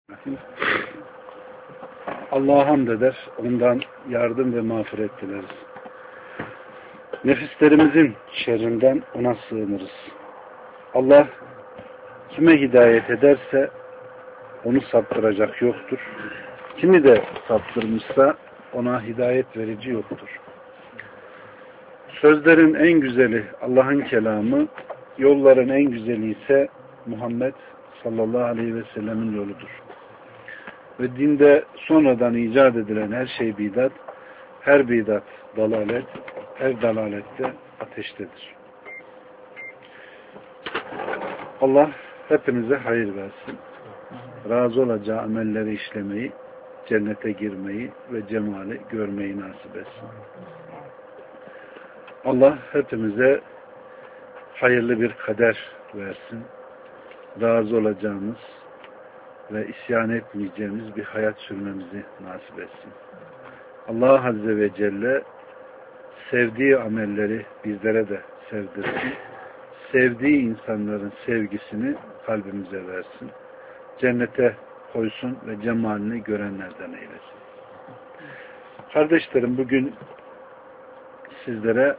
Allah'a hamd eder, ondan yardım ve mağfiret dileriz. Nefislerimizin şerrinden ona sığınırız. Allah kime hidayet ederse onu saptıracak yoktur. Kimi de saptırmışsa ona hidayet verici yoktur. Sözlerin en güzeli Allah'ın kelamı, yolların en güzeli ise Muhammed sallallahu aleyhi ve sellemin yoludur. Ve dinde sonradan icat edilen her şey bidat, her bidat dalalet, her dalalette ateştedir. Allah hepimize hayır versin. Razı olacağı amelleri işlemeyi, cennete girmeyi ve cemali görmeyi nasip etsin. Allah hepimize hayırlı bir kader versin. Razı olacağımız ve isyan etmeyeceğimiz bir hayat sürmemizi nasip etsin. Allah Azze ve Celle sevdiği amelleri bizlere de sevdirsin. Sevdiği insanların sevgisini kalbimize versin. Cennete koysun ve cemalini görenlerden eylesin. Kardeşlerim, bugün sizlere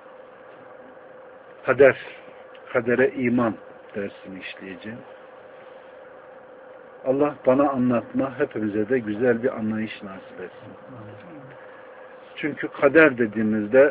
kadere iman dersini işleyeceğim. Allah bana anlatma, hepimize de güzel bir anlayış nasip etsin. Çünkü kader dediğimizde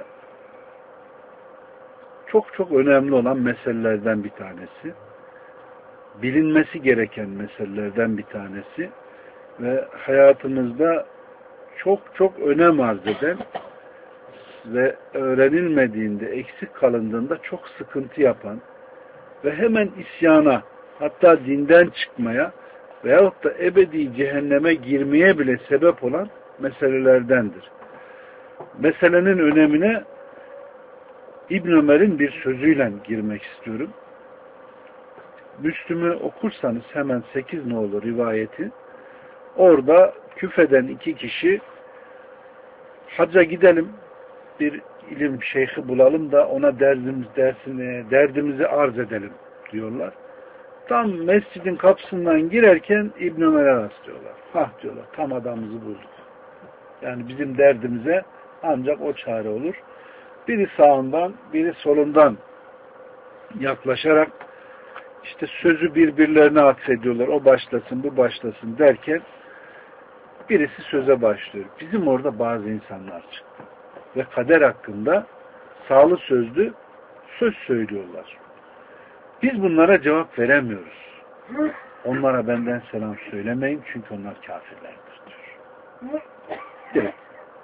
çok önemli olan meselelerden bir tanesi. Bilinmesi gereken meselelerden bir tanesi ve hayatımızda çok önem arz eden ve öğrenilmediğinde, eksik kalındığında çok sıkıntı yapan ve hemen isyana, hatta dinden çıkmaya veyahut da ebedi cehenneme girmeye bile sebep olan meselelerdendir. Meselenin önemine İbn Ömer'in bir sözüyle girmek istiyorum. Müslüm'ü okursanız hemen 8 nolu rivayeti, orada küfeden 2 kişi hacca gidelim, bir ilim şeyhi bulalım da ona derdimizi arz edelim diyorlar. Tam mescidin kapısından girerken İbn Ömer'e rastlıyorlar. Diyorlar, tam adamımızı bulduk. Yani bizim derdimize ancak o çare olur. Biri sağından, biri solundan yaklaşarak işte sözü birbirlerine atfediyorlar. O başlasın, bu başlasın derken birisi söze başlıyor. Bizim orada bazı insanlar çıktı. Ve kader hakkında sağlı sözlü söz söylüyorlar. Biz bunlara cevap veremiyoruz. Onlara benden selam söylemeyin çünkü onlar kafirlerdir diyor. Direkt.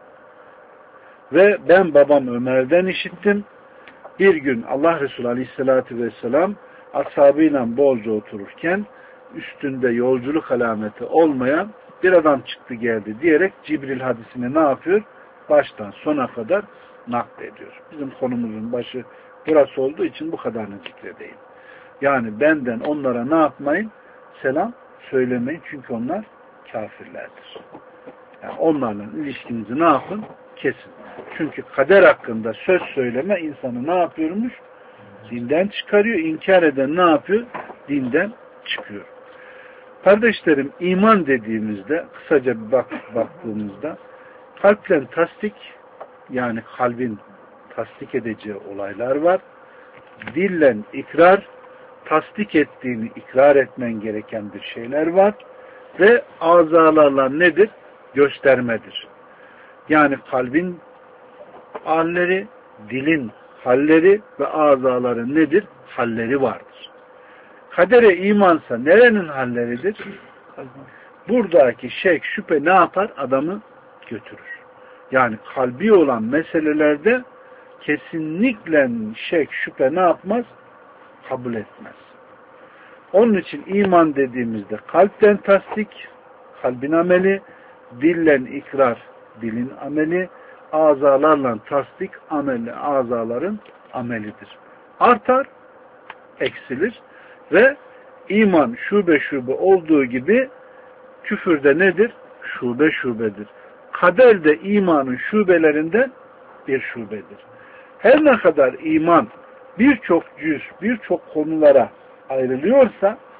Ve ben babam Ömer'den işittim. Bir gün Allah Resulü Aleyhisselatü Vesselam ashabıyla bolca otururken üstünde yolculuk alameti olmayan bir adam çıktı geldi diyerek Cibril hadisini ne yapıyor? Baştan sona kadar naklediyor. Bizim konumuzun başı burası olduğu için bu kadarını zikredeyim. Yani benden onlara ne yapmayın? Selam söylemeyin çünkü onlar kafirlerdir. Yani onlarla ilişkinizi ne yapın? Kesin. Çünkü kader hakkında söz söyleme insanı ne yapıyormuş? Dinden çıkarıyor. İnkar eden ne yapıyor? Dinden çıkıyor. Kardeşlerim, iman dediğimizde kısaca bir baktığımızda kalple tasdik, yani kalbin tasdik edeceği olaylar var. Dille ikrar, tasdik ettiğini ikrar etmen gereken bir şeyler var. Ve azalarla nedir? Göstermedir. Yani kalbin halleri, dilin halleri ve azaların nedir? Halleri vardır. Kadere imansa nerenin halleridir? Buradaki şek, şüphe ne yapar? Adamı götürür. Yani kalbi olan meselelerde kesinlikle şek, şüphe ne yapmaz? Kabul etmez. Onun için iman dediğimizde kalpten tasdik, kalbin ameli, dillen ikrar, dilin ameli, azalarla tasdik, ameli, azaların amelidir. Artar, eksilir ve iman şube olduğu gibi küfürde nedir? Şubedir. Kader de imanın şubelerinden bir şubedir. Her ne kadar iman birçok cüz, birçok konulara ayrılıyorsa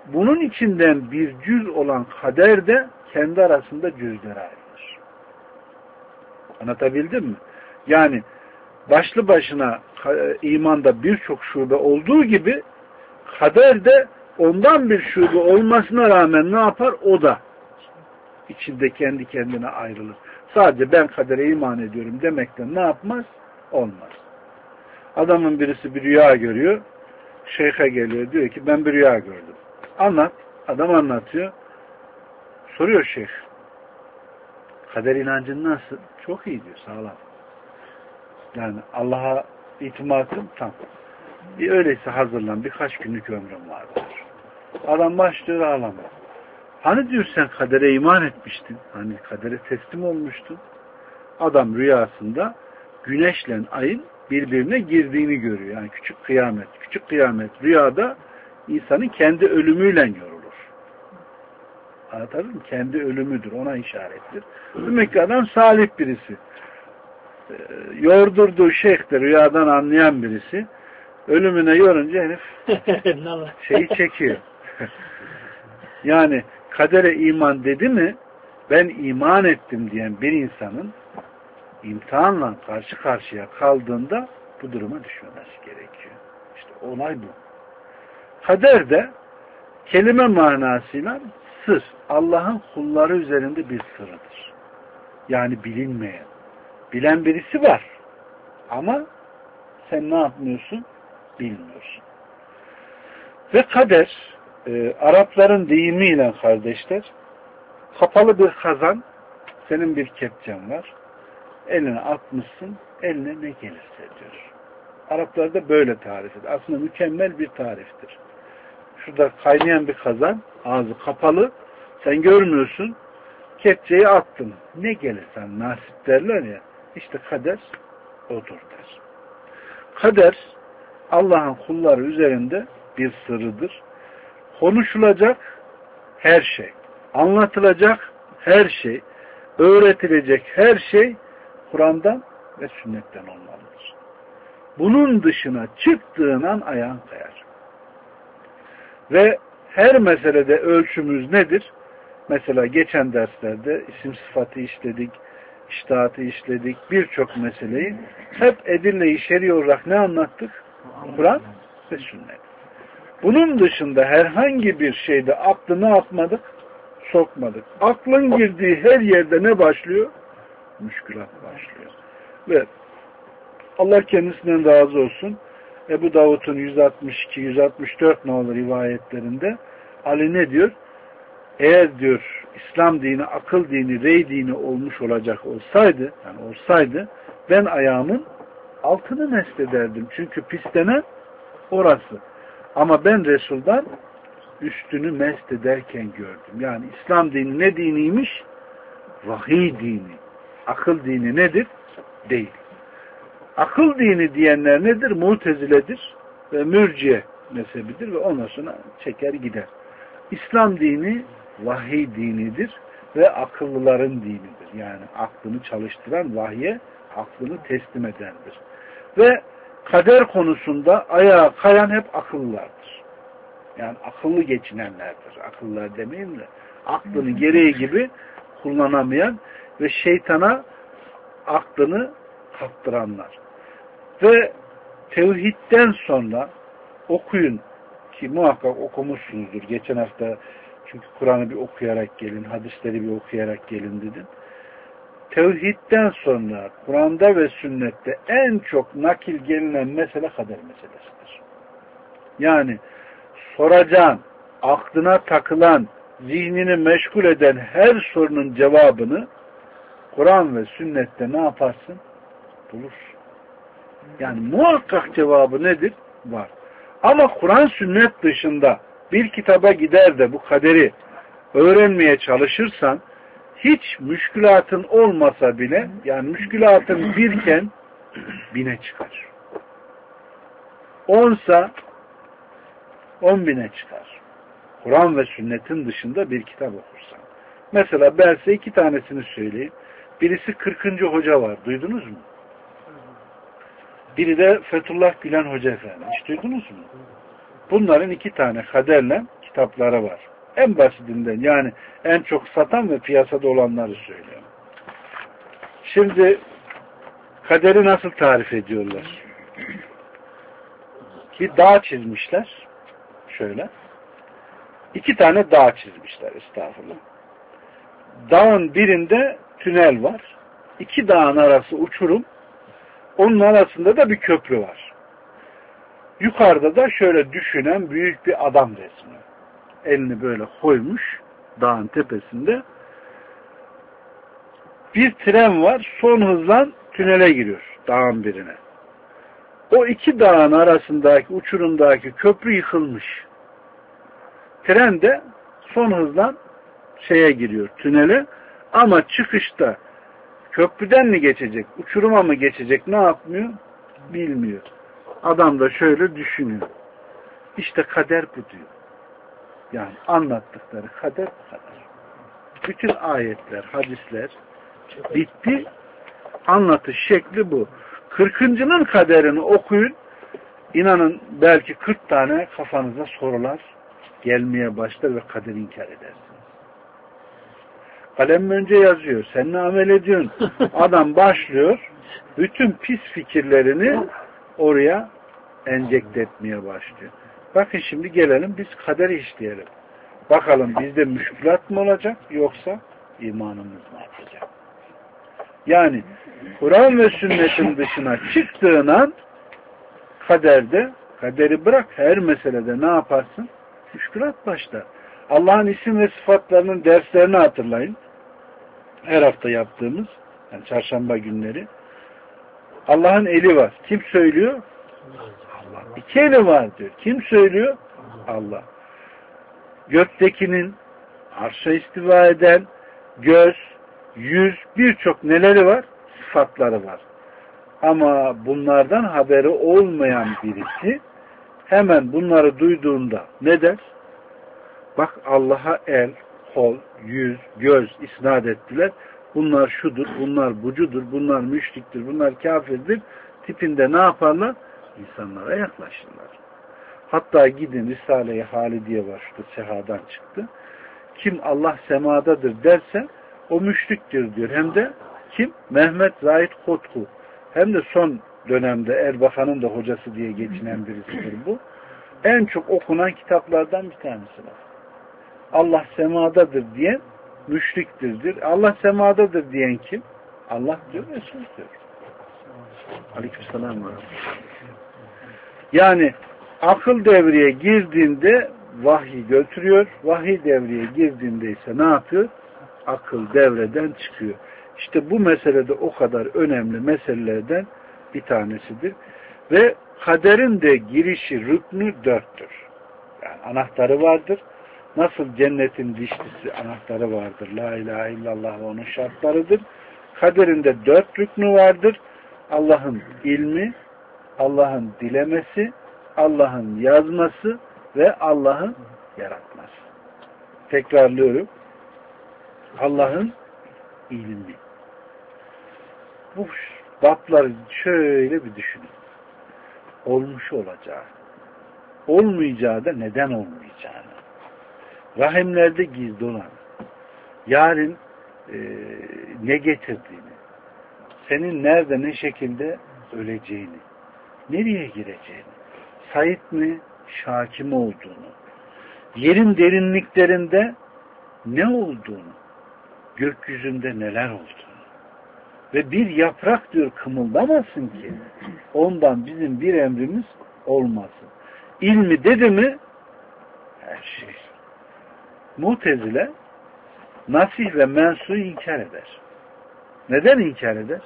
bunun içinden bir cüz olan kader de kendi arasında cüzlere ayrılır. Anlatabildim mi? Yani başlı başına imanda birçok şube olduğu gibi kader de ondan bir şube olmasına rağmen ne yapar? O da içinde kendi kendine ayrılır. Sadece ben kadere iman ediyorum demekle ne yapmaz? Olmaz. Adamın birisi bir rüya görüyor. Şeyhe geliyor. Diyor ki ben bir rüya gördüm. Anlat. Adam anlatıyor. Soruyor şeyh. Kader inancın nasıl? Çok iyi diyor. Sağlam. Yani Allah'a itimatım tam. Öyleyse hazırlan. Birkaç günlük ömrüm vardır. Adam başlıyor ağlamaya. Hani diyor sen kadere iman etmiştin. Hani kadere teslim olmuştun. Adam rüyasında güneşle ayın birbirine girdiğini görüyor. Yani küçük kıyamet. Küçük kıyamet rüyada insanın kendi ölümüyle yorulur. Anladın mı? Kendi ölümüdür. Ona işarettir. Demek ki adam salih birisi. Yordurduğu şeyh de rüyadan anlayan birisi. Ölümüne yorunca herif şeyi çekiyor. Yani kadere iman dedi mi ben iman ettim diyen bir insanın imtihanla karşı karşıya kaldığında bu duruma düşmemesi gerekiyor. İşte olay bu. Kader de kelime manasıyla sır. Allah'ın kulları üzerinde bir sırrıdır. Yani bilinmeyen. Bilen birisi var. Ama sen ne yapmıyorsun? Bilmiyorsun. Ve kader Arapların deyimiyle kardeşler kapalı bir kazan, senin bir kepçen var. Eline atmışsın, eline ne gelirse diyor. Araplarda böyle tarif edilir. Aslında mükemmel bir tariftir. Şurada kaynayan bir kazan, ağzı kapalı, sen görmüyorsun, kepçeyi attın. Ne gelirsen nasip derler ya, işte kader odur der. Kader Allah'ın kulları üzerinde bir sırrıdır. Konuşulacak her şey, anlatılacak her şey, öğretilecek her şey Kur'an'dan ve sünnetten olmalıdır. Bunun dışına çıktığın an ayağın kayar. Ve her meselede ölçümüz nedir? Mesela geçen derslerde isim sıfatı işledik, iştihatı işledik, birçok meseleyi hep edille-i şer'i olarak ne anlattık? Kur'an ve sünnet. Bunun dışında herhangi bir şeyde aklı ne yapmadık? Sokmadık. Aklın girdiği her yerde ne başlıyor? Müşkülat başlıyor. Ve Allah kendisinden razı olsun. Ebu Davud'un 162-164 nolu rivayetlerinde Ali ne diyor? Eğer diyor İslam dini, akıl dini, rey dini olmuş olacak olsaydı, yani olsaydı ben ayağımın altını meslederdim. Çünkü pislenen orası. Ama ben Resul'dan üstünü mest ederken gördüm. Yani İslam dini ne diniymiş? Vahiy dini. Akıl dini nedir? Değil. Akıl dini diyenler nedir? Muteziledir ve mürciye mezhebidir ve ondan sonra çeker gider. İslam dini vahiy dinidir ve akıllıların dinidir. Yani aklını çalıştıran vahye aklını teslim edendir. Ve kader konusunda ayağa kayan hep akıllılardır. Yani akıllı geçinenlerdir. Akıllılar demeyeyim de aklını gereği gibi kullanamayan ve şeytana aklını kaptıranlar. Ve tevhidden sonra okuyun ki muhakkak okumuşsunuzdur. Geçen hafta çünkü Kur'an'ı bir okuyarak gelin, hadisleri bir okuyarak gelin dedim. Tevhidden sonra Kur'an'da ve sünnette en çok nakil gelinen mesele kader meselesidir. Yani soracağın, aklına takılan, zihnini meşgul eden her sorunun cevabını Kur'an ve sünnette ne yaparsın? Bulursun. Yani muhakkak cevabı nedir? Var. Ama Kur'an sünnet dışında bir kitaba gider de bu kaderi öğrenmeye çalışırsan hiç müşkülatın olmasa bile yani müşkülatın birken bine çıkar. 10'sa 10.000'e çıkar. Kur'an ve sünnetin dışında bir kitap okursan. Mesela ben size 2 tanesini söyleyeyim. Birisi 40. Hoca var. Duydunuz mu? Biri de Fethullah Gülen Hoca Efendi. Hiç duydunuz mu? Bunların 2 tane kaderle kitapları var. En basitinden, yani en çok satan ve piyasada olanları söylüyorum. Şimdi kaderi nasıl tarif ediyorlar? Bir dağ çizmişler. Şöyle. 2 tane dağ çizmişler, estağfurullah. Dağın birinde tünel var. 2 dağın arası uçurum. Onun arasında da bir köprü var. Yukarıda da şöyle düşünen büyük bir adam resmi. Elini böyle koymuş dağın tepesinde. Bir tren var. Son hızla tünele giriyor dağın birine. O 2 dağın arasındaki uçurumdaki köprü yıkılmış. Tren de son hızla şeye giriyor, tünele, ama çıkışta köprüden mi geçecek, uçuruma mı geçecek, ne yapmıyor? Bilmiyor. Adam da şöyle düşünüyor. İşte kader bu diyor. Yani anlattıkları kader bu kadar. Bütün ayetler, hadisler bitti. Anlatış şekli bu. 40'ının kaderini okuyun. İnanın belki 40 tane kafanıza sorular gelmeye başlar ve kaderi inkar edersiniz. Kalem önce yazıyor. Sen ne amel ediyorsun? Adam başlıyor. Bütün pis fikirlerini oraya enjekte etmeye başlıyor. Bakın şimdi gelelim biz kaderi işleyelim. Bakalım bizde müşkülat mı olacak yoksa imanımız mı artacak? Yani Kur'an ve sünnetin dışına çıktığın an kaderde, kaderi bırak, her meselede ne yaparsın? Müşkülat başlar. Allah'ın isim ve sıfatlarının derslerini hatırlayın. Her hafta yaptığımız, yani çarşamba günleri. Allah'ın eli var. Kim söylüyor? Allah. 2 eli var diyor. Kim söylüyor? Allah. Göktekinin, arşa istiva eden, göz, yüz, birçok neleri var? Sıfatları var. Ama bunlardan haberi olmayan birisi hemen bunları duyduğunda ne der? Bak Allah'a el, kol, yüz, göz isnat ettiler. Bunlar şudur, bunlar bucudur, bunlar müşriktir, bunlar kafirdir. Tipinde ne yaparlar? İnsanlara yaklaşırlar. Hatta gidin Risale-i Halidiye var, şurada sehadan çıktı. Kim Allah semadadır derse o müşriktir diyor. Hem de kim? Mehmet Zahid Kotku. Hem de son dönemde Erbakan'ın da hocası diye geçinen birisidir bu. En çok okunan kitaplardan bir tanesi var. Allah semadadır diyen müşriktir. Allah semadadır diyen kim? Allah diyor, Resul diyor. Aleykümselam. Yani akıl devreye girdiğinde vahyi götürüyor. Vahiy devreye girdiğinde ise ne yapıyor? Akıl devreden çıkıyor. İşte bu meselede o kadar önemli meselelerden bir tanesidir. Ve kaderin de girişi, rüknü 4'tür. Yani anahtarı vardır. Nasıl cennetin dişlisi anahtarı vardır. La ilahe illallah ve onun şartlarıdır. Kaderin de 4 rüknü vardır. Allah'ın ilmi, Allah'ın dilemesi, Allah'ın yazması ve Allah'ın yaratması. Tekrarlıyorum. Allah'ın ilmi. Bu babları şöyle bir düşünün. Olmuş olacağı, olmayacağı da neden olmayacağını, rahimlerde gizli olan, yarın ne getirdiğini, senin nerede ne şekilde öleceğini, nereye gireceğini, Said mi, Şaki mi olduğunu, yerin derinliklerinde ne olduğunu, gökyüzünde neler olduğunu ve bir yaprak diyor kımıldamasın ki ondan bizim bir emrimiz olmasın. İlmi dedi mi her şey. Mutezile nasih ve mensu'yu inkar eder. Neden inkar eder?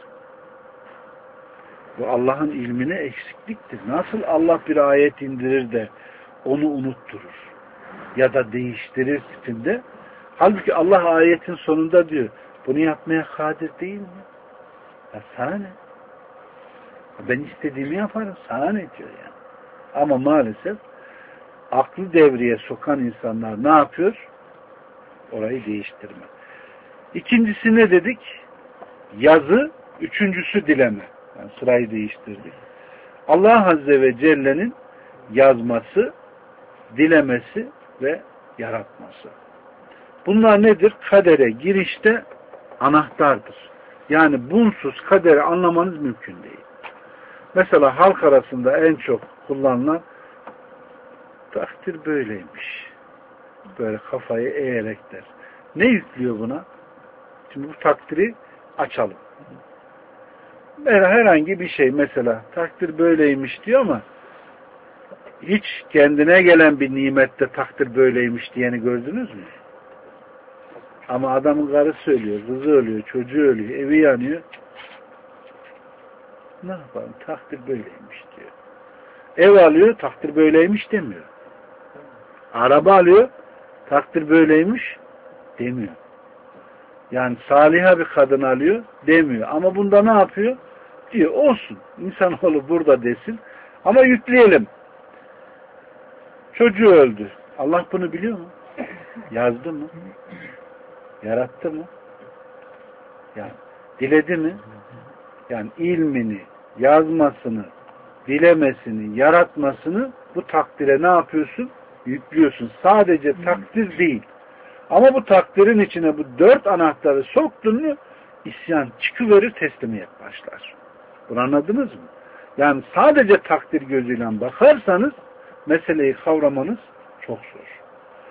Bu Allah'ın ilmine eksikliktir. Nasıl Allah bir ayet indirir de onu unutturur ya da değiştirir tipinde. Halbuki Allah ayetin sonunda diyor bunu yapmaya kadir değil mi? Ya sana ne? Ben istediğimi yaparım. Sana ne diyor yani? Ama maalesef aklı devreye sokan insanlar ne yapıyor? Orayı değiştirme. İkincisi ne dedik? Yazı. Üçüncüsü dileme. Yani sırayı değiştirdik. Allah Azze ve Celle'nin yazması, dilemesi ve yaratması. Bunlar nedir? Kadere girişte anahtardır. Yani bunsuz kaderi anlamanız mümkün değil. Mesela halk arasında en çok kullanılan takdir böyleymiş. Böyle kafayı eğerek der. Ne yüklüyor buna? Şimdi bu takdiri açalım. Herhangi bir şey mesela takdir böyleymiş diyor ama hiç kendine gelen bir nimette takdir böyleymiş diyeni gördünüz mü? Ama adamın karısı ölüyor, kızı ölüyor, çocuğu ölüyor, evi yanıyor. Ne yapalım? Takdir böyleymiş diyor. Ev alıyor, takdir böyleymiş demiyor. Araba alıyor, takdir böyleymiş demiyor. Yani saliha bir kadın alıyor demiyor. Ama bunda ne yapıyor? Diyor olsun. İnsanoğlu burada desin. Ama yükleyelim. Çocuğu öldü. Allah bunu biliyor mu? Yazdı mı? Yarattı mı? Yani diledi mi? Yani ilmini, yazmasını, dilemesini, yaratmasını bu takdire ne yapıyorsun? Yüklüyorsun. Sadece takdir değil. Ama bu takdirin içine bu 4 anahtarı soktun mu isyan çıkıverir, teslimiyet başlar. Bunu anladınız mı? Yani sadece takdir gözüyle bakarsanız meseleyi kavramanız çok zor.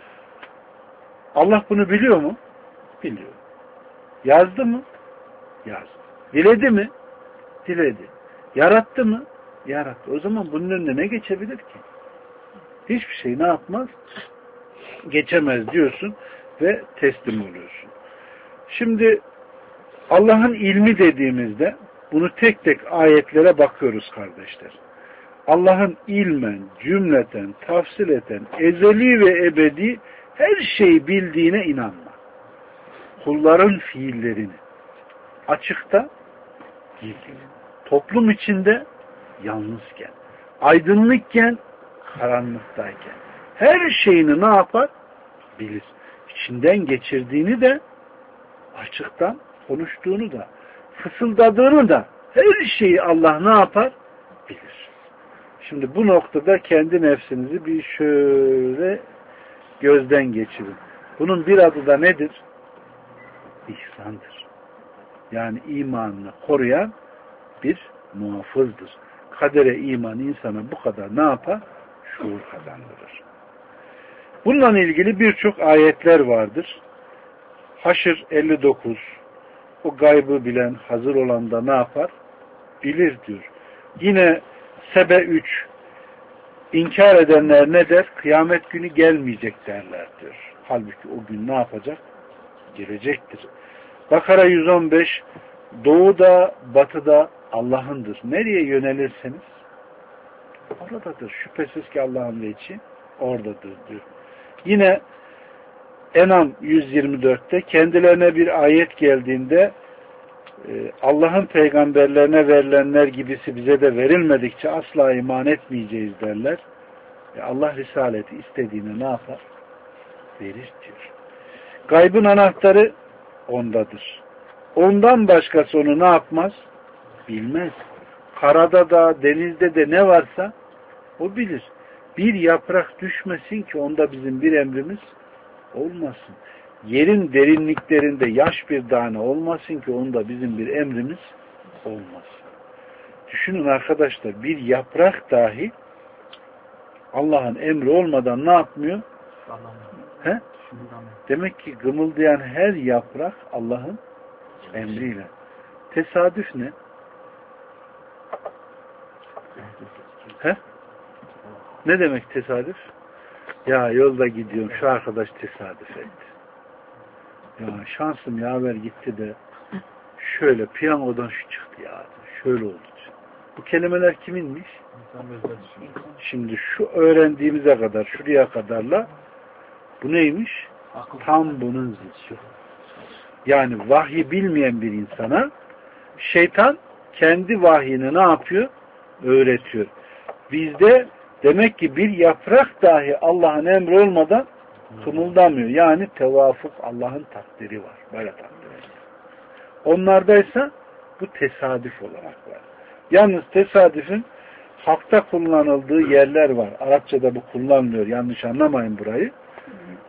Allah bunu biliyor mu? Biliyor. Yazdı mı? Yazdı. Diledi mi? Diledi. Yarattı mı? Yarattı. O zaman bunun önüne ne geçebilir ki? Hiçbir şey ne yapmaz? Geçemez diyorsun ve teslim oluyorsun. Şimdi Allah'ın ilmi dediğimizde bunu tek tek ayetlere bakıyoruz kardeşler. Allah'ın ilmen, cümleten, tafsileten, ezeli ve ebedi her şeyi bildiğine inanma. Kulların fiillerini açıkta, gizli, toplum içinde yalnızken, aydınlıkken, karanlıktayken her şeyini ne yapar? Bilir. İçinden geçirdiğini de açıktan konuştuğunu da fısıldadığını da her şeyi Allah ne yapar? Bilir. Şimdi bu noktada kendi nefsinizi bir şöyle gözden geçirin. Bunun bir adı da nedir? İhsandır. Yani imanını koruyan bir muhafızdır. Kadere iman insana bu kadar ne yapar? Şuur kazandırır. Bununla ilgili birçok ayetler vardır. Haşr 59 o gaybı bilen, hazır olan da ne yapar? Bilir diyor. Yine Sebe 3 inkar edenler ne der? Kıyamet günü gelmeyecek derler diyor. Halbuki o gün ne yapacak? Gelecektir. Bakara 115 doğuda, batıda Allah'ındır. Nereye yönelirseniz oradadır. Şüphesiz ki Allah'ın veçi oradadır diyor. Yine Enam 124'te kendilerine bir ayet geldiğinde Allah'ın peygamberlerine verilenler gibisi bize de verilmedikçe asla iman etmeyeceğiz derler. Allah risaleti istediğini ne yapar? Verir diyor. Gaybın anahtarı ondadır. Ondan başkası onu ne yapmaz? Bilmez. Karada da denizde de ne varsa o bilir. Bir yaprak düşmesin ki onda bizim bir emrimiz olmasın. Yerin derinliklerinde yaş bir tane olmasın ki onda bizim bir emrimiz olmasın. Düşünün arkadaşlar, bir yaprak dahi Allah'ın emri olmadan ne yapmıyor? He? Demek ki gımıldayan her yaprak Allah'ın emriyle. Tesadüf ne? He? Ne demek tesadüf? Ya yolda gidiyorum, şu arkadaş tesadüf etti. Ya şansım yaver gitti de şöyle piyangodan şu çıktı ya. Şöyle oldu. Bu kelimeler kiminmiş? Şimdi şu öğrendiğimize kadar, şuraya kadarla bu neymiş? Tam bunun zıttı. Yani vahyi bilmeyen bir insana şeytan kendi vahyini ne yapıyor? Öğretiyor. Bizde demek ki bir yaprak dahi Allah'ın emri olmadan kımıldamıyor. Yani tevafuk Allah'ın takdiri var. Böyle takdir ediyor. Onlardaysa bu tesadüf olarak var. Yalnız tesadüfün hakta kullanıldığı yerler var. Arapçada bu kullanmıyor. Yanlış anlamayın burayı.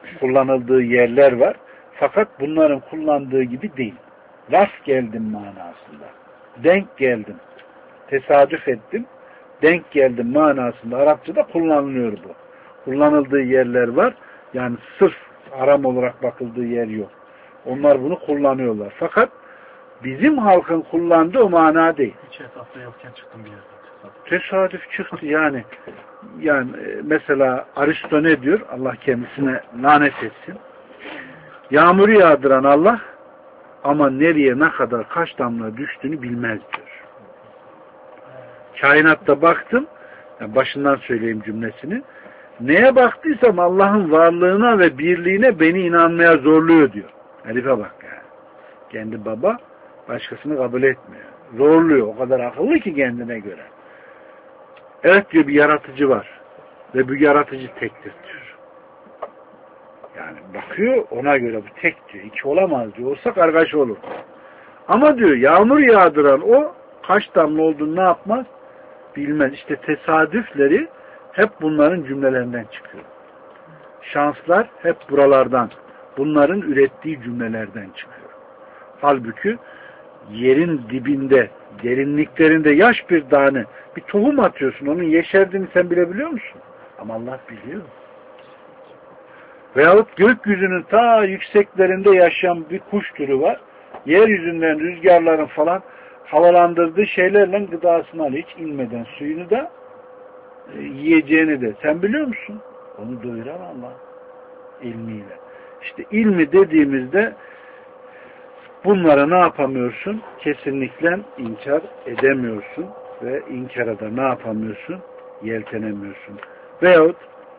kullanıldığı yerler var. Fakat bunların kullandığı gibi değil. Rast geldim manasında. Denk geldim. Tesadüf ettim. Denk geldim manasında Arapçada kullanılıyor bu. Kullanıldığı yerler var. Yani sırf haram olarak bakıldığı yer yok. Onlar bunu kullanıyorlar. Fakat bizim halkın kullandığı o mana değil. Hiç hesapta yokken çıktım bir yerden. Tesadüf çıktı yani. Yani mesela Aristo ne diyor? Allah kendisine lanet etsin. Yağmuru yağdıran Allah ama nereye ne kadar kaç damla düştüğünü bilmez diyor. Kainatta baktım, yani başından söyleyeyim cümlesini. Neye baktıysam Allah'ın varlığına ve birliğine beni inanmaya zorluyor diyor. Herife bak yani. Kendi baba başkasını kabul etmiyor. Zorluyor. O kadar akıllı ki kendine göre. Evet diyor, bir yaratıcı var. Ve bu yaratıcı tektir diyor. Yani bakıyor ona göre bu tek diyor. İki olamaz diyor. Olsa kargaşa olur. Ama diyor yağmur yağdıran o kaç damla olduğunu ne yapmaz? Bilmez. İşte tesadüfleri hep bunların cümlelerinden çıkıyor. Şanslar hep buralardan. Bunların ürettiği cümlelerden çıkıyor. Halbuki yerin dibinde, derinliklerinde yaş bir tane bir tohum atıyorsun. Onun yeşerdiğini sen bilebiliyor musun? Ama Allah biliyor. Veyahut gökyüzünün ta yükseklerinde yaşayan bir kuş türü var. Yeryüzünden rüzgarların falan havalandırdığı şeylerle gıdasını alıyor. Hiç inmeden suyunu da yiyeceğini de. Sen biliyor musun? Onu doyuran Allah ilmiyle. İşte ilmi dediğimizde bunlara ne yapamıyorsun? Kesinlikle inkar edemiyorsun ve inkara da ne yapamıyorsun? Yeltenemiyorsun. Veyahut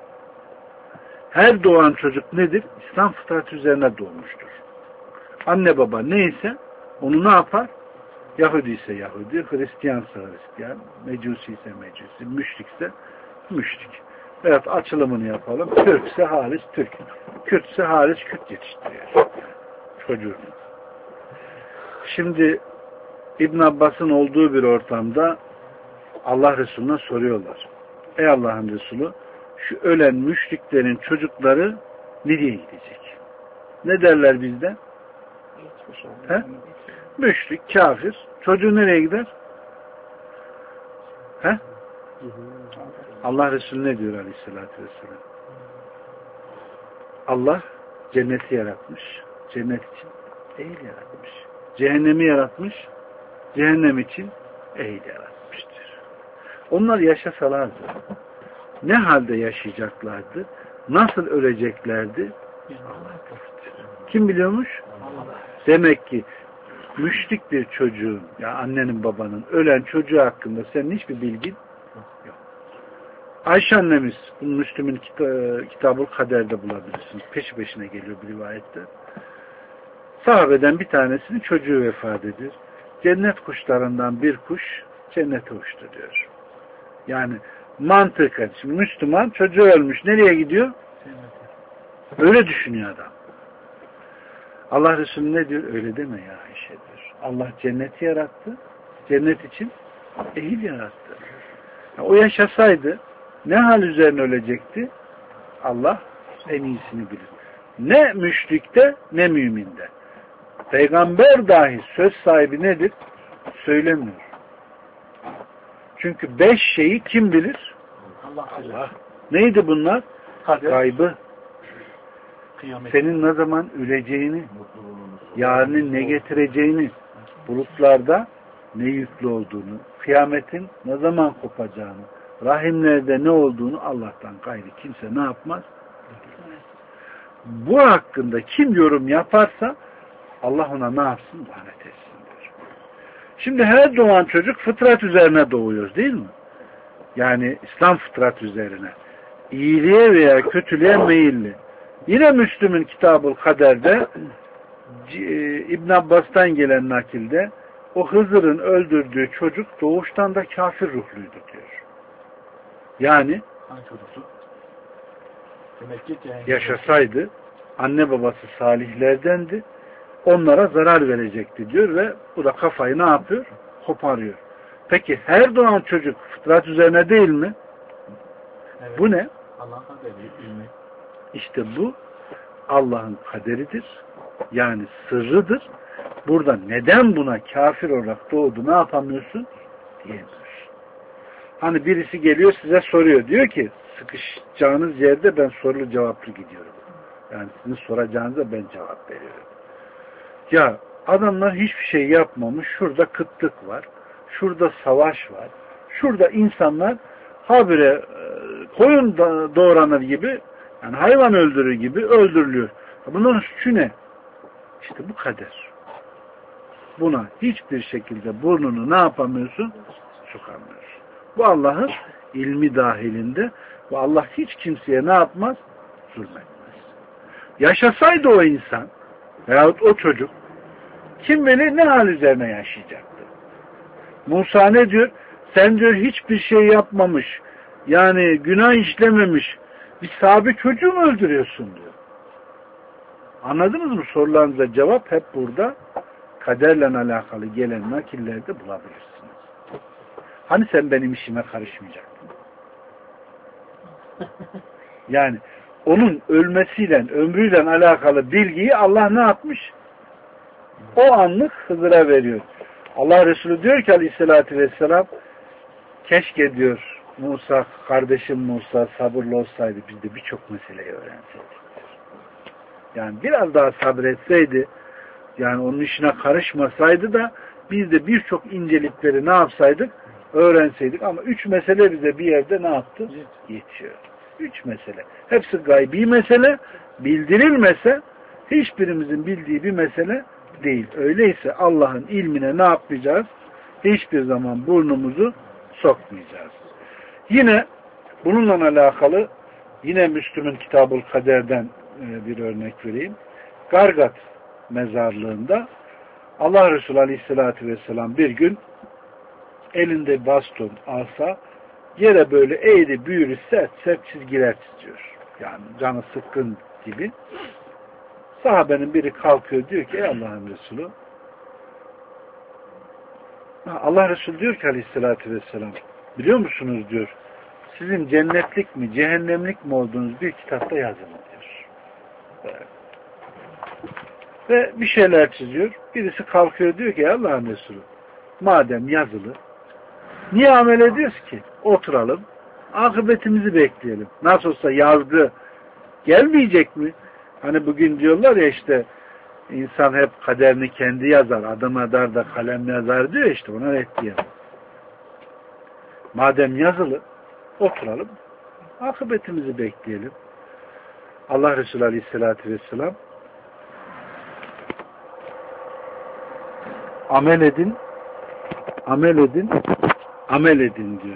her doğan çocuk nedir? İslam fıtratı üzerine doğmuştur. Anne baba neyse onu ne yapar? Yahudi ise Yahudi, Hristiyansa Hristiyan, Mecusi ise Mecusi, müşrikse müşrik. Veyahut açılımını yapalım. Türk ise halis Türk. Kürt ise halis Kürt yetiştiriyor. Çocuğu. Şimdi İbn Abbas'ın olduğu bir ortamda Allah Resulü'ne soruyorlar. Ey Allah'ın Resulü, şu ölen müşriklerin çocukları nereye gidecek? Ne derler bizde? He? Müşrik, kafir. Çocuğu nereye gider? He? Allah Resulü ne diyor aleyhissalatü vesselam? Allah cenneti yaratmış. Cennet için ehil yaratmış. Cehennemi yaratmış. Cehennem için ehil yaratmıştır. Onlar yaşasalardı ne halde yaşayacaklardı? Nasıl öleceklerdi? Allah. Kim biliyormuş? Allah. Demek ki müşrik bir çocuğun, ya annenin babanın ölen çocuğu hakkında senin hiçbir bilgin yok. Ayşe annemiz, bunu Müslüm'ün Kitab-ı Kader'de bulabilirsiniz. Peşi peşine geliyor bir rivayette. Sahabeden bir tanesinin çocuğu vefat ediyor. Cennet kuşlarından bir kuş cennete uçtu diyor. Yani mantıken, şimdi Müslüman çocuğu ölmüş, nereye gidiyor? Öyle düşünüyor adam. Allah Resulü ne diyor? Öyle deme ya Ayşe diyor. Allah cenneti yarattı. Cennet için ehil yarattı. Yani o yaşasaydı ne hal üzerine ölecekti? Allah en iyisini bilir. Ne müşrikte ne müminde. Peygamber dahi söz sahibi nedir? Söylemiyor. Çünkü 5 şeyi kim bilir? Allah. Neydi bunlar? Gaybı. Senin ne zaman öleceğini, yarının ne getireceğini, bulutlarda ne yüklü olduğunu, kıyametin ne zaman kopacağını, rahimlerde ne olduğunu Allah'tan gayrı kimse ne yapmaz? Bu hakkında kim yorum yaparsa Allah ona ne yapsın? Lanet etsin diyor. Şimdi her doğan çocuk fıtrat üzerine doğuyor değil mi? Yani İslam fıtrat üzerine. İyiliğe veya kötülüğe meyilli. Yine Müslüm'ün Kitab-ı Kader'de İbn Abbas'tan gelen nakilde o Hızır'ın öldürdüğü çocuk doğuştan da kafir ruhluydu diyor. Yani yaşasaydı anne babası salihlerdendi, onlara zarar verecekti diyor ve bu da kafayı ne yapıyor? Koparıyor. Peki her doğan çocuk fıtrat üzerine değil mi? Evet. Bu ne? İşte bu Allah'ın kaderidir. Yani sırrıdır. Burada neden buna kafir olarak doğdu ne yapamıyorsun? Diyemiyorsun. Hani birisi geliyor size soruyor. Diyor ki sıkışacağınız yerde ben sorulu cevaplı gidiyorum. Yani sizin soracağınıza ben cevap veriyorum. Ya adamlar hiçbir şey yapmamış. Şurada kıtlık var. Şurada savaş var. Şurada insanlar habire koyun doğranır gibi, yani hayvan öldürür gibi öldürülüyor. Bunların suçu ne? İşte bu kader. Buna hiçbir şekilde burnunu ne yapamıyorsun? Sokamıyorsun. Bu Allah'ın ilmi dahilinde ve Allah hiç kimseye ne yapmaz? Zulmetmez. Yaşasaydı o insan veyahut o çocuk kim bilir ne hal üzerine yaşayacaktı. Musa ne diyor? Sen diyor hiçbir şey yapmamış, yani günah işlememiş bir sahabe çocuğu mu öldürüyorsun diyor. Anladınız mı? Sorularınıza cevap hep burada kaderle alakalı gelen nakillerde bulabilirsiniz. Hani sen benim işime karışmayacaktın? Yani onun ölmesiyle, ömrüyle alakalı bilgiyi Allah ne yapmış? O anlık Hızır'a veriyor. Allah Resulü diyor ki aleyhissalatü vesselam, keşke diyor Musa, kardeşim Musa sabırlı olsaydı biz de birçok meseleyi öğrenseydik. Yani biraz daha sabretseydi, yani onun işine karışmasaydı da biz de birçok incelikleri ne yapsaydık? Öğrenseydik. Ama 3 mesele bize bir yerde ne yaptı? Yetiyor. 3 mesele. Hepsi gaybi mesele. Bildirilmese hiçbirimizin bildiği bir mesele değil. Öyleyse Allah'ın ilmine ne yapmayacağız? Hiçbir zaman burnumuzu sokmayacağız. Yine bununla alakalı yine Müslüm'ün Kitab-ül Kader'den bir örnek vereyim. Gargat mezarlığında Allah Resulü Aleyhisselatü Vesselam bir gün elinde baston, asa yere böyle eğri büğrü sert çizgiler çiziyor. Yani canı sıkkın gibi. Sahabenin biri kalkıyor diyor ki ey Allah'ın Resulü, Allah Resulü diyor ki Aleyhisselatü Vesselam, biliyor musunuz diyor, sizin cennetlik mi cehennemlik mi olduğunuz bir kitapta yazılı diyor. Ve bir şeyler çiziyor. Birisi kalkıyor diyor ki Allah'ın Resulü, madem yazılı niye amel ediyoruz ki? Oturalım, akıbetimizi bekleyelim. Nasıl olsa yazgı gelmeyecek mi? Hani bugün diyorlar ya işte insan hep kaderini kendi yazar, adım adar da kalem yazar diyor, işte ona reddiyelim. Madem yazılı, oturalım, akıbetimizi bekleyelim. Allah Resulü Aleyhisselatü Vesselam amel edin diyor.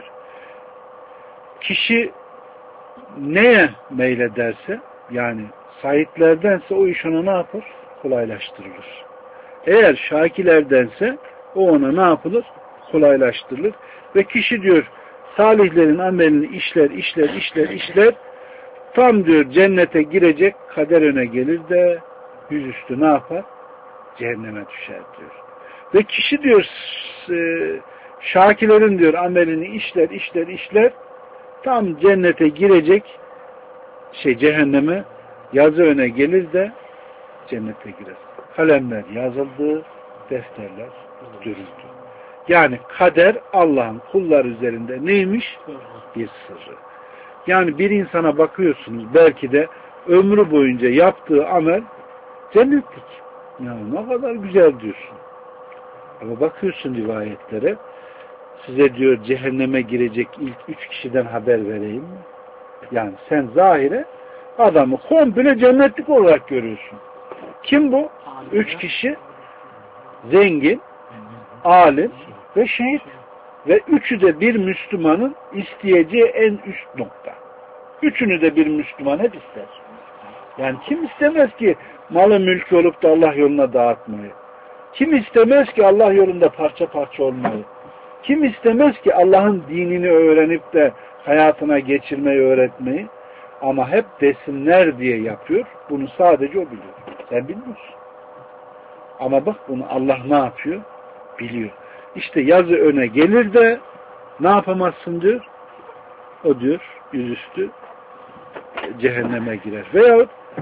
Kişi neye meylederse, yani saitlerdense o iş ona ne yapar? Kolaylaştırılır. Eğer şakilerdense o ona ne yapılır? Kolaylaştırılır. Ve kişi diyor salihlerin amelini işler tam diyor cennete girecek, kader öne gelir de yüzüstü ne yapar? Cehenneme düşer diyor. Ve kişi diyor şakilerin diyor amelini işler tam cennete girecek, cehenneme yazı öne gelir de cennete girer. Kalemler yazıldı, defterler dürüldü. Yani kader Allah'ın kullar üzerinde neymiş? Bir sırrı. Yani bir insana bakıyorsunuz, belki de ömrü boyunca yaptığı amel cennetlik. Yani ne kadar güzel diyorsun. Ama bakıyorsun rivayetlere, size diyor cehenneme girecek ilk 3 kişiden haber vereyim mi? Yani sen zahire adamı komple cennetlik olarak görüyorsun. Kim bu? 3 kişi: zengin, alim ve şehit. Ve üçü de bir Müslümanın isteyeceği en üst nokta. Üçünü de bir Müslüman hep ister. Yani kim istemez ki malı mülkü olup da Allah yoluna dağıtmayı? Kim istemez ki Allah yolunda parça parça olmayı? Kim istemez ki Allah'ın dinini öğrenip de hayatına geçirmeyi, öğretmeyi? Ama hep desinler diye yapıyor. Bunu sadece o biliyor. Sen bilmiyorsun. Ama bak bunu Allah ne yapıyor? Biliyor. İşte yazı öne gelir de ne yapamazsın diyor. O diyor yüzüstü cehenneme girer. Veyahut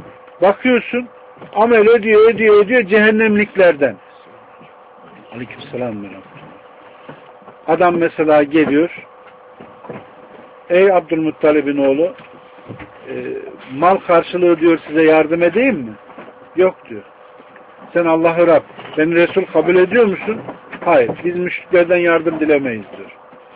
Bakıyorsun amel ediyor cehennemliklerden. Aleykümselam. Adam mesela geliyor. Ey Abdülmuttalib'in oğlu, mal karşılığı diyor size yardım edeyim mi? Yok diyor. Sen Allah'ı Rab, beni Resul kabul ediyor musun? Hayır. Biz müşriklerden yardım dilemeyiz diyor.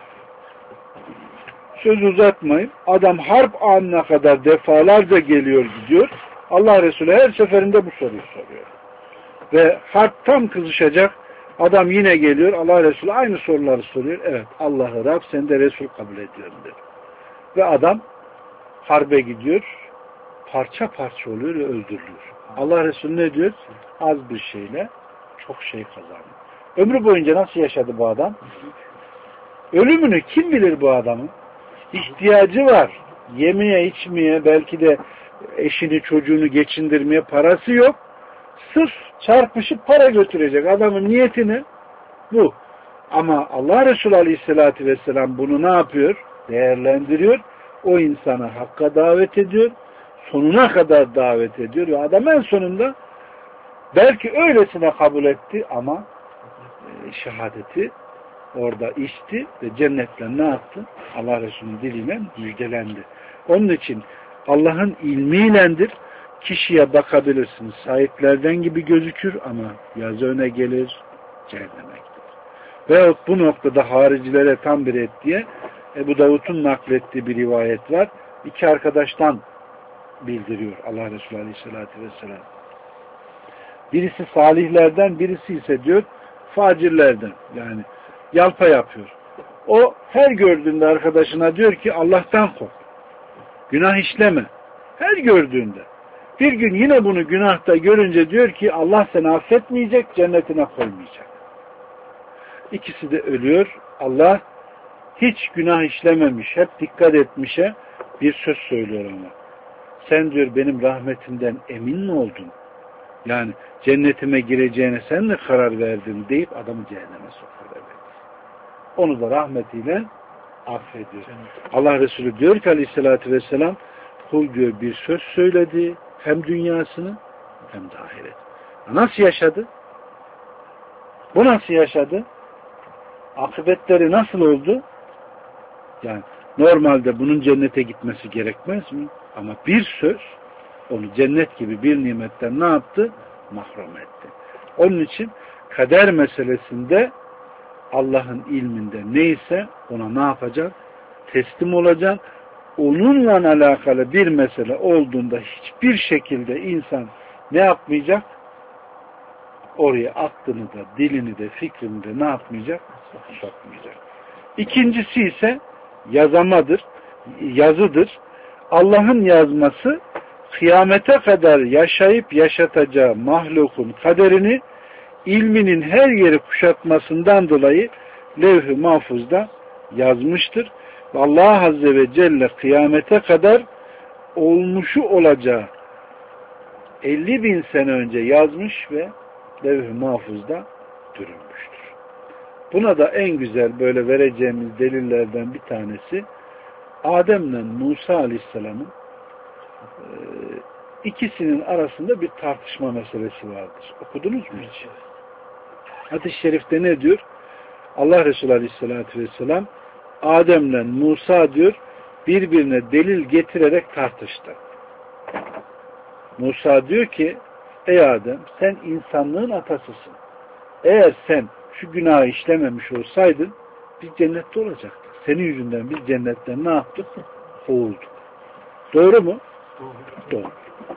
Söz uzatmayın. Adam harp anına kadar defalarca geliyor gidiyor. Allah Resulü her seferinde bu soruyu soruyor. Ve harp tam kızışacak. Adam yine geliyor. Allah Resulü aynı soruları soruyor. Evet, Allah'ı Rab, sen de Resul kabul ediyorum diyor. Ve adam harbe gidiyor. Parça parça oluyor ve öldürülüyor. Allah Resulü ne diyor? Az bir şeyle çok şey kazandı. Ömrü boyunca nasıl yaşadı bu adam? Ölümünü kim bilir bu adamın? İhtiyacı var. Yemeye, içmeye, belki de eşini, çocuğunu geçindirmeye parası yok. Sırf çarpışıp para götürecek. Adamın niyetini bu. Ama Allah Resulü Aleyhisselatü Vesselam bunu ne yapıyor? Değerlendiriyor. O insanı hakka davet ediyor. Sonuna kadar davet ediyor. Ve adam en sonunda belki öylesine kabul etti ama şehadeti orada içti ve cennetle ne yaptı? Allah Resulü'nün diliyle müjdelendi. Onun için Allah'ın ilmiylendir. Kişiye bakabilirsiniz. Sahiplerden gibi gözükür ama yazı öne gelir, cehenneme gider. Veyahut bu noktada haricilere tam bir et diye Ebu Davud'un naklettiği bir rivayet var. İki arkadaştan bildiriyor Allah Resulü Aleyhisselatü Vesselam. Birisi salihlerden, birisi ise diyor facirlerden. Yani yalpa yapıyor. O her gördüğünde arkadaşına diyor ki Allah'tan kork. Günah işleme. Her gördüğünde. Bir gün yine bunu günahta görünce diyor ki Allah seni affetmeyecek, cennetine koymayacak. İkisi de ölüyor. Allah hiç günah işlememiş, hep dikkat etmişe bir söz söylüyor ona. Sen diyor benim rahmetimden emin mi oldun? Yani cennetime gireceğine sen mi karar verdin deyip adamı cehenneme sokuyor. Onu da rahmetiyle affediyor. Allah Resulü diyor ki Aleyhisselatü Vesselam kul diyor bir söz söyledi hem dünyasını hem de ahiret. Nasıl yaşadı? Bu nasıl yaşadı? Akıbetleri nasıl oldu? Yani normalde bunun cennete gitmesi gerekmez mi? Ama bir söz onu cennet gibi bir nimetten ne yaptı? Mahrum etti. Onun için kader meselesinde Allah'ın ilminde neyse ona ne yapacak? Teslim olacak. Onunla alakalı bir mesele olduğunda hiçbir şekilde insan ne yapmayacak? Oraya aklını da, dilini de, fikrini de ne yapmayacak? Sokmayacak. İkincisi ise yazıdır. Allah'ın yazması kıyamete kadar yaşayıp yaşatacağı mahlukun kaderini ilminin her yeri kuşatmasından dolayı levh-i mahfuzda yazmıştır. Ve Allah Azze ve Celle kıyamete kadar olmuşu olacağı 50.000 sene önce yazmış ve levh-i mahfuzda dürülmüştür. Buna da en güzel böyle vereceğimiz delillerden bir tanesi Adem'le Musa Aleyhisselam'ın ikisinin arasında bir tartışma meselesi vardır. Okudunuz mu hiç? Hadis-i şerifte ne diyor? Allah Resulü Aleyhisselatü Vesselam Adem'le Musa diyor birbirine delil getirerek tartıştı. Musa diyor ki ey Adem sen insanlığın atasısın. Eğer sen şu günahı işlememiş olsaydın biz cennette olacaktık. Senin yüzünden biz cennetten ne yaptık? Kovulduk. Doğru mu? Doğru.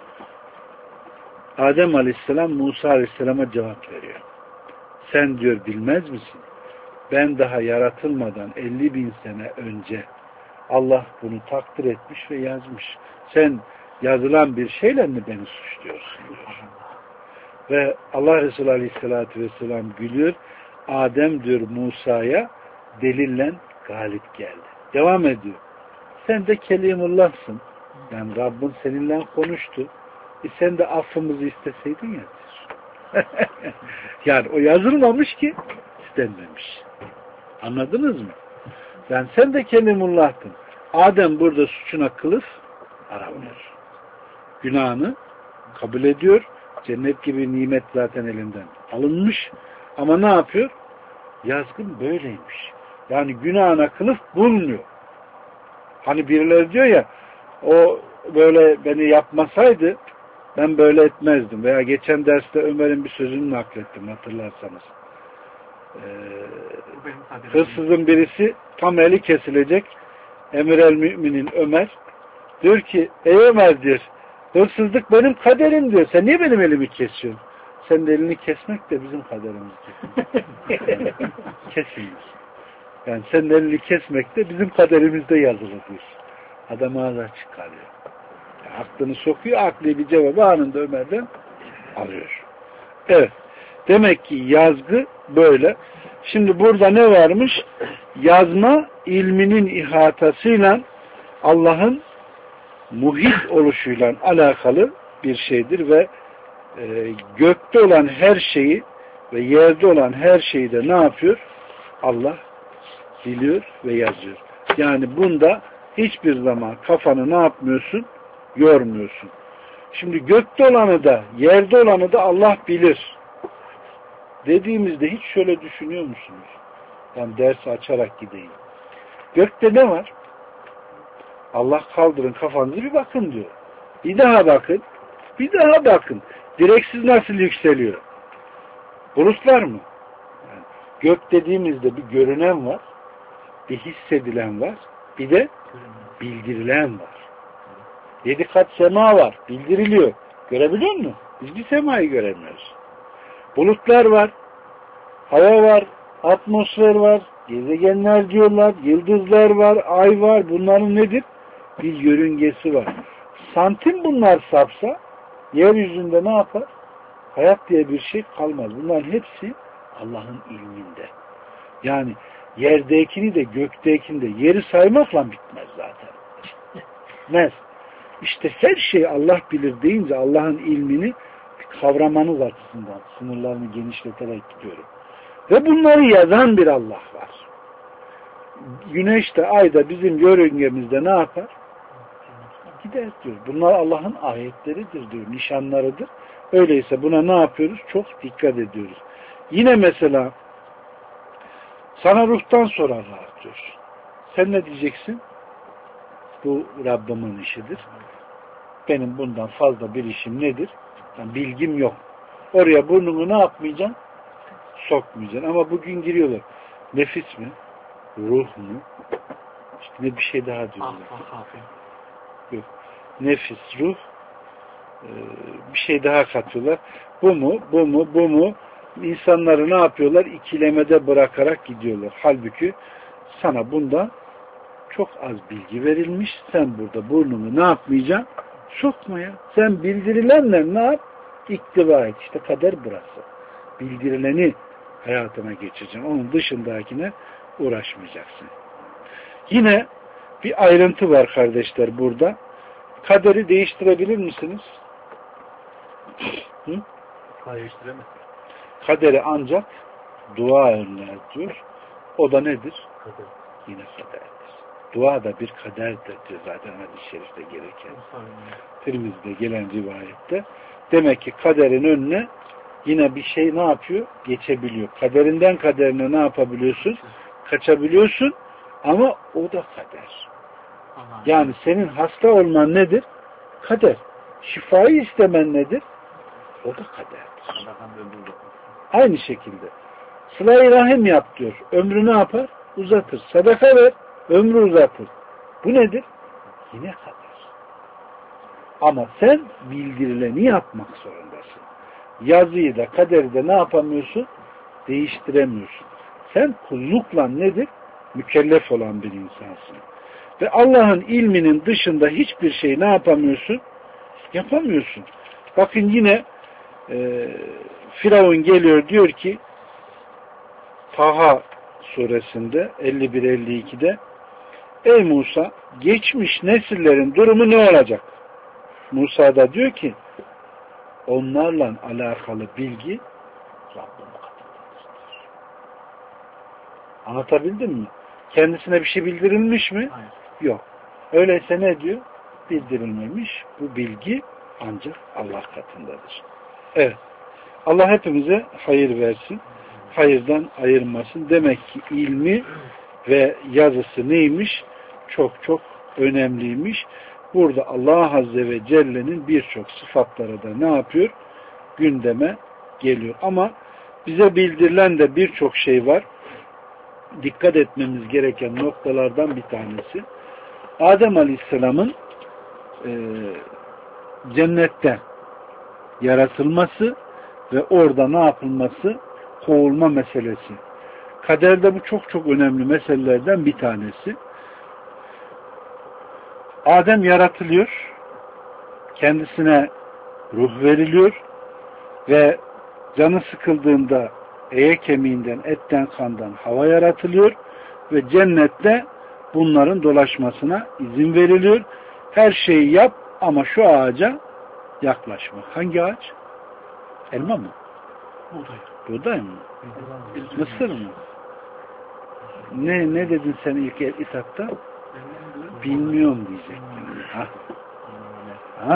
Adem Aleyhisselam Musa Aleyhisselam'a cevap veriyor. Sen diyor bilmez misin? Ben daha yaratılmadan 50.000 sene önce Allah bunu takdir etmiş ve yazmış. Sen yazılan bir şeyle mi beni suçluyorsun diyor. Ve Allah Resulü Aleyhisselatü Vesselam gülüyor. Adem diyor Musa'ya delille galip geldi. Devam ediyor. Sen de Kelimullah'sın. Yani Rabbin seninle konuştu. Sen de affımızı isteseydin ya diyor. Yani o yazılmamış ki istenmemiş. Anladınız mı? Yani sen de Kelimullah'tın. Adem burada suçuna kılıf aramıyor. Günahını kabul ediyor. Cennet gibi nimet zaten elinden alınmış. Ama ne yapıyor? Yazgın böyleymiş. Yani günahına kılıf bulmuyor. Hani birileri diyor ya, o böyle beni yapmasaydı ben böyle etmezdim. Veya geçen derste Ömer'in bir sözünü naklettim, hatırlarsanız. Hırsızın birisi tam eli kesilecek. Emir el müminin Ömer diyor ki, ey Ömer diyor, hırsızlık benim kaderim diyor. Sen niye benim elimi kesiyorsun? Senin elini kesmek de bizim kaderimiz diyor. Kesilmiş. Yani senin elini kesmek de bizim kaderimizde yazılı diyor. Adam ağzı çıkarıyor. Yani aklını sokuyor, akli bir cevabı anında Ömer'den alıyor. Evet. Demek ki yazgı böyle. Şimdi burada ne varmış? Yazma ilminin ihatasıyla Allah'ın muhit oluşuyla alakalı bir şeydir ve gökte olan her şeyi ve yerde olan her şeyi de ne yapıyor? Allah biliyor ve yazıyor. Yani bunda hiçbir zaman kafanı ne yapmıyorsun? Yormuyorsun. Şimdi gökte olanı da yerde olanı da Allah bilir dediğimizde hiç şöyle düşünüyor musunuz? Ben dersi açarak gideyim. Gökte ne var? Allah kaldırın kafanızı bir bakın diyor. Bir daha bakın. Bir daha bakın. Direksiz nasıl yükseliyor? Bulutlar mı? Yani gök dediğimizde bir görünen var. Bir hissedilen var. Bir de bildirilen var. 7 kat sema var. Bildiriliyor. Görebiliyor musun? Biz bir semayı göremiyoruz. Bulutlar var. Hava var. Atmosfer var. Gezegenler diyorlar. Yıldızlar var. Ay var. Bunların nedir? Bir yörüngesi var. Santim bunlar sapsa yeryüzünde ne yapar? Hayat diye bir şey kalmaz. Bunların hepsi Allah'ın ilminde. Yani yerdekini de göktekini de yeri saymakla bitmez zaten. Bitmez. İşte her şey Allah bilir deyince Allah'ın ilmini kavramanız açısından sınırlarını genişleterek gidiyorum. Ve bunları yazan bir Allah var. Güneş de ay da bizim yörüngemizde ne yapar? Gider diyor. Bunlar Allah'ın ayetleridir diyor. Nişanlarıdır. Öyleyse buna ne yapıyoruz? Çok dikkat ediyoruz. Yine mesela sana ruhtan sorarlar diyor. Sen ne diyeceksin? Bu Rabbimin işidir. Benim bundan fazla bir işim nedir? Yani bilgim yok. Oraya burnunu ne yapmayacaksın? Sokmayacaksın. Ama bugün giriyorlar. Nefis mi? Ruh mu? İşte ne bir şey daha diyorlar. Yok. Nefis, ruh, bir şey daha katıyorlar. Bu mu? Bu mu? Bu mu? İnsanları ne yapıyorlar? İkilemede bırakarak gidiyorlar. Halbuki sana bundan çok az bilgi verilmiş. Sen burada burnunu ne yapmayacaksın? Sokmaya. Sen bildirilenle ne yap? İktiva et. İşte kader burası. Bildirileni hayatına geçireceksin. Onun dışındakine uğraşmayacaksın. Yine bir ayrıntı var kardeşler burada. Kaderi değiştirebilir misiniz? Hı? Değiştiremez. Kaderi ancak dua önler diyor. O da nedir? Kader. Yine kaderdir. Dua da bir kaderdir diyor zaten hadis-i şerifte gelirken. Tirmiz'de gelen rivayette. Demek ki kaderin önüne yine bir şey ne yapıyor? Geçebiliyor. Kaderinden kaderine ne yapabiliyorsun? Kaçabiliyorsun ama o da kader. Yani senin hasta olman nedir? Kader. Şifayı istemen nedir? O da kaderdir. Aynı şekilde. Sıla-i rahim yap diyor. Ömrü ne yapar? Uzatır. Sadaka ver. Ömrü uzatır. Bu nedir? Yine kader. Ama sen bildirileni yapmak zorundasın. Yazıyı da kaderi de ne yapamıyorsun? Değiştiremiyorsun. Sen kullukla nedir? Mükellef olan bir insansın. Ve Allah'ın ilminin dışında hiçbir şey ne yapamıyorsun? Yapamıyorsun. Bakın yine Firavun geliyor diyor ki Taha suresinde 51-52'de ey Musa geçmiş nesillerin durumu ne olacak? Musa da diyor ki onlarla alakalı bilgi Rabbim katındadır. Anlatabildim mi? Kendisine bir şey bildirilmiş mi? Hayır. Yok. Öyleyse ne diyor? Bildirilmemiş. Bu bilgi ancak Allah katındadır. Evet. Allah hepimize hayır versin. Hayırdan ayırmasın. Demek ki ilmi ve yazısı neymiş? Çok çok önemliymiş. Burada Allah Azze ve Celle'nin birçok sıfatları da ne yapıyor? Gündeme geliyor. Ama bize bildirilen de birçok şey var. Dikkat etmemiz gereken noktalardan bir tanesi. Adem Aleyhisselam'ın cennette yaratılması ve orada ne yapılması? Kovulma meselesi. Kaderde bu çok çok önemli meselelerden bir tanesi. Adem yaratılıyor, kendisine ruh veriliyor ve canı sıkıldığında kemiğinden, etten, kandan hava yaratılıyor ve cennette bunların dolaşmasına izin veriliyor. Her şeyi yap ama şu ağaca yaklaşma. Hangi ağaç? Elma mı? Buğday. Buğday mı? Mısır mı? Ne dedin sen ilk etapta? Bilmiyorum diyecektin. Ha?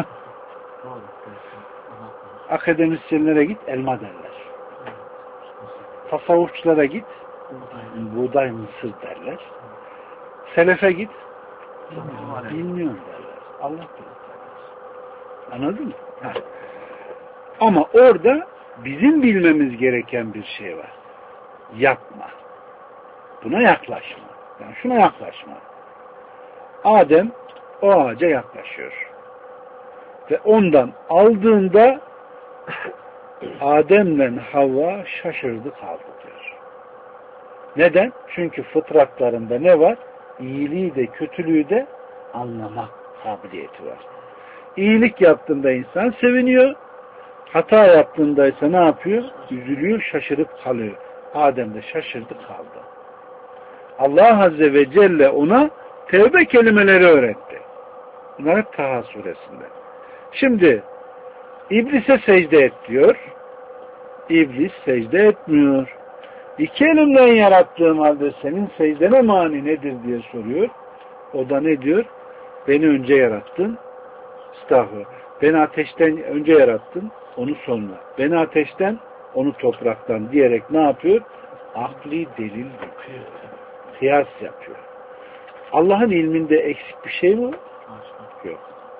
Akademisyenlere git, elma derler. Tasavvufçulara git, buğday, mısır derler. Selefe git, bilmiyorum derler. Allah bilir derler. Anladın mı? Ha. Ama orada bizim bilmemiz gereken bir şey var. Yapma. Buna yaklaşma. Yani şuna yaklaşma. Adem o ağaca yaklaşıyor. Ve ondan aldığında Adem'le Havva şaşırdı kaldı diyor. Neden? Çünkü fıtratlarında ne var? İyiliği de kötülüğü de anlamak kabiliyeti var. İyilik yaptığında insan seviniyor. Hata yaptığında ise ne yapıyor? Üzülüyor, şaşırıp kalıyor. Adem de şaşırdı kaldı. Allah Azze ve Celle ona tevbe kelimeleri öğretti. Bunlar hep Taha suresinde. Şimdi İblise secde et diyor. İblis secde etmiyor. İki elimden yarattığım halde senin secdene mani nedir diye soruyor. O da ne diyor? Beni önce yarattın. Estağfurullah. Beni ateşten önce yarattın. Onu sonra. Beni ateşten, onu topraktan diyerek ne yapıyor? Akli delil yapıyor. Kıyas yapıyor. Allah'ın ilminde eksik bir şey mi? Yok.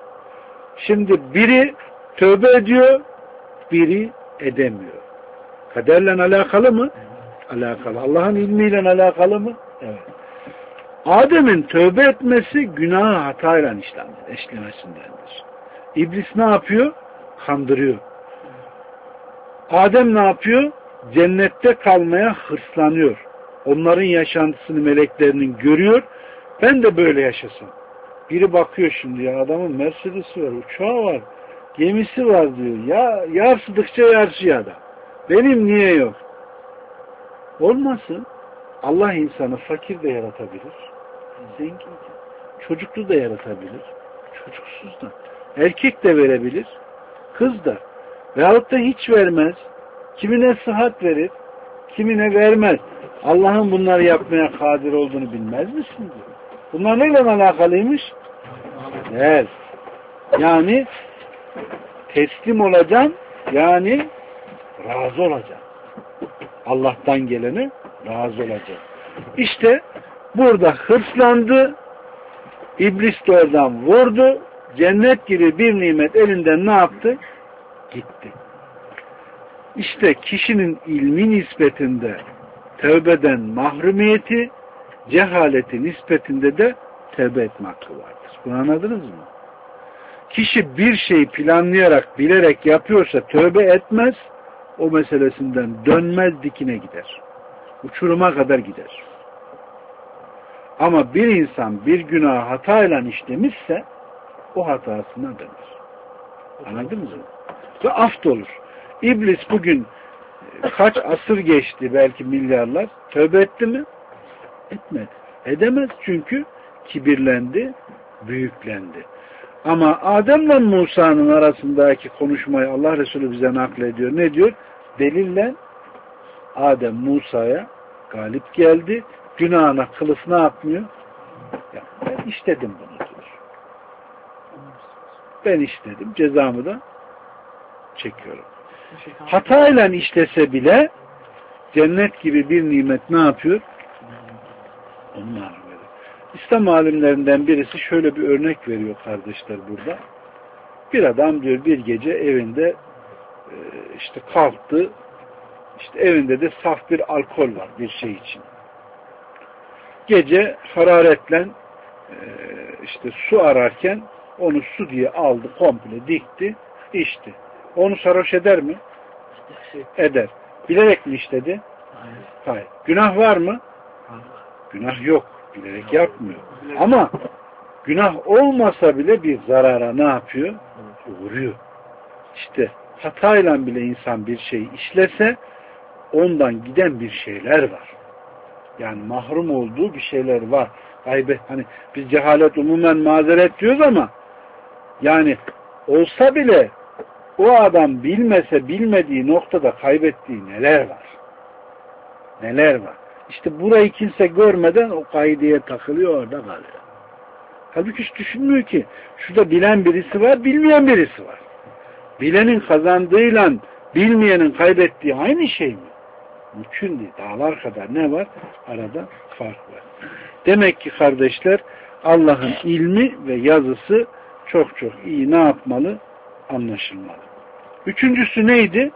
Şimdi biri tövbe ediyor, biri edemiyor. Kaderle alakalı mı? Alakalı. Allah'ın ilmiyle alakalı mı? Evet. Adem'in tövbe etmesi günahı hatayla işlemesindendir. İblis ne yapıyor? Kandırıyor. Adem ne yapıyor? Cennette kalmaya hırslanıyor. Onların yaşantısını meleklerinin görüyor. Ben de böyle yaşasam. Biri bakıyor şimdi ya adamın Mercedes'i var, uçağı var, gemisi var diyor. Ya yarsıdıkça yarsıyor adam. Benim niye yok? Olmasın. Allah insanı fakir de yaratabilir. Zengin de. Çocuklu da yaratabilir. Çocuksuz da. Erkek de verebilir. Kız da. Veyahut da hiç vermez. Kimine sıhhat verir. Kimine vermez. Allah'ın bunları yapmaya kadir olduğunu bilmez misiniz? Bunlar neyle alakalıymış? Evet. Yani teslim olacaksın, yani razı olacaksın. Allah'tan gelene razı olacaksın. İşte burada hırslandı, İblis de oradan vurdu, cennet gibi bir nimet elinden ne yaptı? Gitti. İşte kişinin ilmi nispetinde tövbeden mahrumiyeti, cehaleti nispetinde de tövbe etme hakkı vardır. Bunu anladınız mı? Kişi bir şeyi planlayarak, bilerek yapıyorsa tövbe etmez, o meselesinden dönmez, dikine gider. Uçuruma kadar gider. Ama bir insan bir günah hatayla işlemişse o hatasına döner. Anladınız mı? Ve affolur. İblis bugün kaç asır geçti, belki milyarlar, tövbe etti mi? Etmedi. Edemez çünkü kibirlendi, büyüklendi. Ama Adem'le Musa'nın arasındaki konuşmayı Allah Resulü bize naklediyor. Ne diyor? Delille Adem Musa'ya galip geldi. Günahına kılıf ne yapmıyor? Ya, ben işledim bunu diyor. Ben işledim. Cezamı da çekiyorum. Hatayla işlese bile cennet gibi bir nimet ne yapıyor? Onu mahrum ediyor. İslam alimlerinden birisi şöyle bir örnek veriyor kardeşler burada. Bir adam diyor bir gece evinde işte kalktı. İşte evinde de saf bir alkol var bir şey için. Gece hararetle işte su ararken onu su diye aldı, komple dikti, içti. Onu sarhoş eder mi? Eder. Bilerek mi işledi? Hayır. Günah var mı? Günah yok. Bilerek yapmıyor. Ama günah olmasa bile bir zarara ne yapıyor? Uğruyor. İşte hatayla bile insan bir şey işlese ondan giden bir şeyler var. Yani mahrum olduğu bir şeyler var. Gaybet, hani biz cehalet umumen mazeret diyoruz ama yani olsa bile o adam bilmese bilmediği noktada kaybettiği neler var? Neler var? İşte burayı kimse görmeden o kaideye takılıyor, orada kalıyor. Halbuki hiç düşünmüyor ki şurada bilen birisi var, bilmeyen birisi var. Bilenin kazandığıyla bilmeyenin kaybettiği aynı şey mi? Mümkün değil. Dağlar kadar ne var? Arada fark var. Demek ki kardeşler Allah'ın ilmi ve yazısı çok çok iyi ne yapmalı? Anlaşılmalı. Üçüncüsü neydi?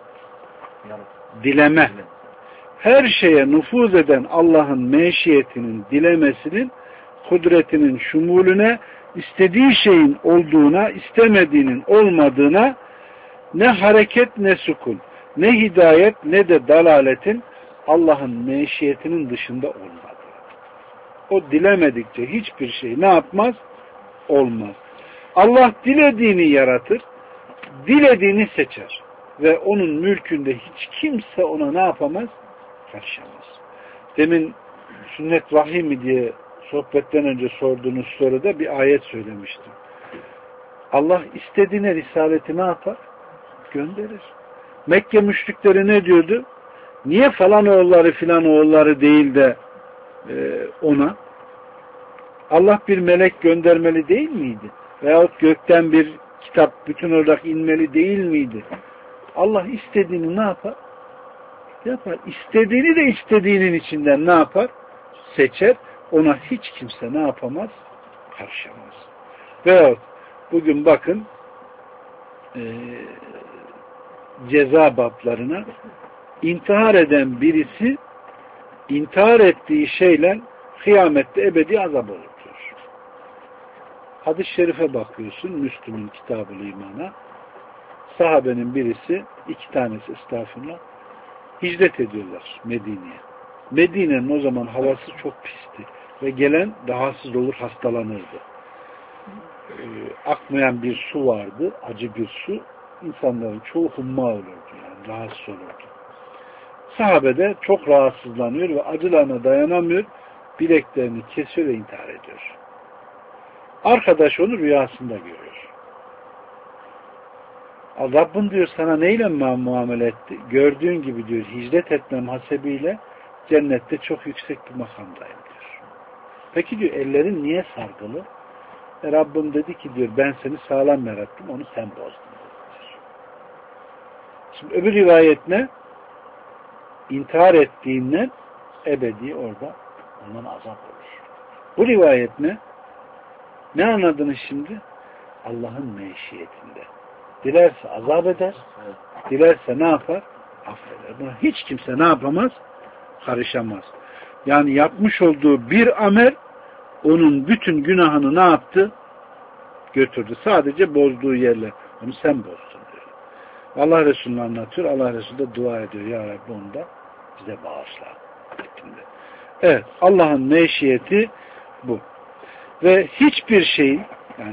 Dileme. Her şeye nüfuz eden Allah'ın meşiyetinin, dilemesinin, kudretinin şumulüne, istediği şeyin olduğuna, istemediğinin olmadığına ne hareket ne sukun, ne hidayet ne de dalaletin Allah'ın meşiyetinin dışında olmadı. O dilemedikçe hiçbir şey ne yapmaz? Olmaz. Allah dilediğini yaratır, dilediğini seçer. Ve onun mülkünde hiç kimse ona ne yapamaz? Karışamaz. Demin sünnet vahiy mi diye sohbetten önce sorduğunuz soruda bir ayet söylemiştim. Allah istediğine risaleti ne yapar? Gönderir. Mekke müşrikleri ne diyordu? Niye falan oğulları filan oğulları değil de ona? Allah bir melek göndermeli değil miydi? Veyahut gökten bir kitap bütün olarak inmeli değil miydi? Allah istediğini ne yapar? Yapar. İstediğini de istediğinin içinden ne yapar? Seçer. Ona hiç kimse ne yapamaz? Karışamaz. Veyahut bugün bakın ceza bablarına intihar eden birisi intihar ettiği şeyle kıyamette ebedi azap olur diyor. Hadis-i şerife bakıyorsun Müslüm'ün Kitab-ı İman'a, sahabenin birisi, iki tanesi estağfurullah, hicret ediyorlar Medine'ye. Medine'nin o zaman havası çok pisti ve gelen rahatsız olur, hastalanırdı. Akmayan bir su vardı, acı bir su. İnsanların çoğu humma olurdu, yani rahatsız olurdu. Sahabe de çok rahatsızlanıyor ve acılarına dayanamıyor, bileklerini kesiyor ve intihar ediyor. Arkadaş onu rüyasında görüyor. Rabbin diyor sana neyle muamele etti? Gördüğün gibi diyor hicret etmem hasebiyle cennette çok yüksek bir makamdayım diyor. Peki diyor ellerin niye sargılı? Rabbim dedi ki diyor ben seni sağlam yarattım, onu sen bozdun. Şimdi öbür rivayet ne? İntihar ettiğinden ebedi orada ondan azap olur. Bu rivayet ne? Ne anladınız şimdi? Allah'ın meşiyetinde. Dilerse azap eder, dilerse ne yapar? Affeder. Buna hiç kimse ne yapamaz? Karışamaz. Yani yapmış olduğu bir amel onun bütün günahını ne yaptı? Götürdü. Sadece bozduğu yerler. Onu sen bozdun diyor. Allah Resulü anlatıyor. Allah Resulü de dua ediyor. Ya Rabbi onu da bize bağışla. Evet. Allah'ın meşiyeti bu. Ve hiçbir şeyin yani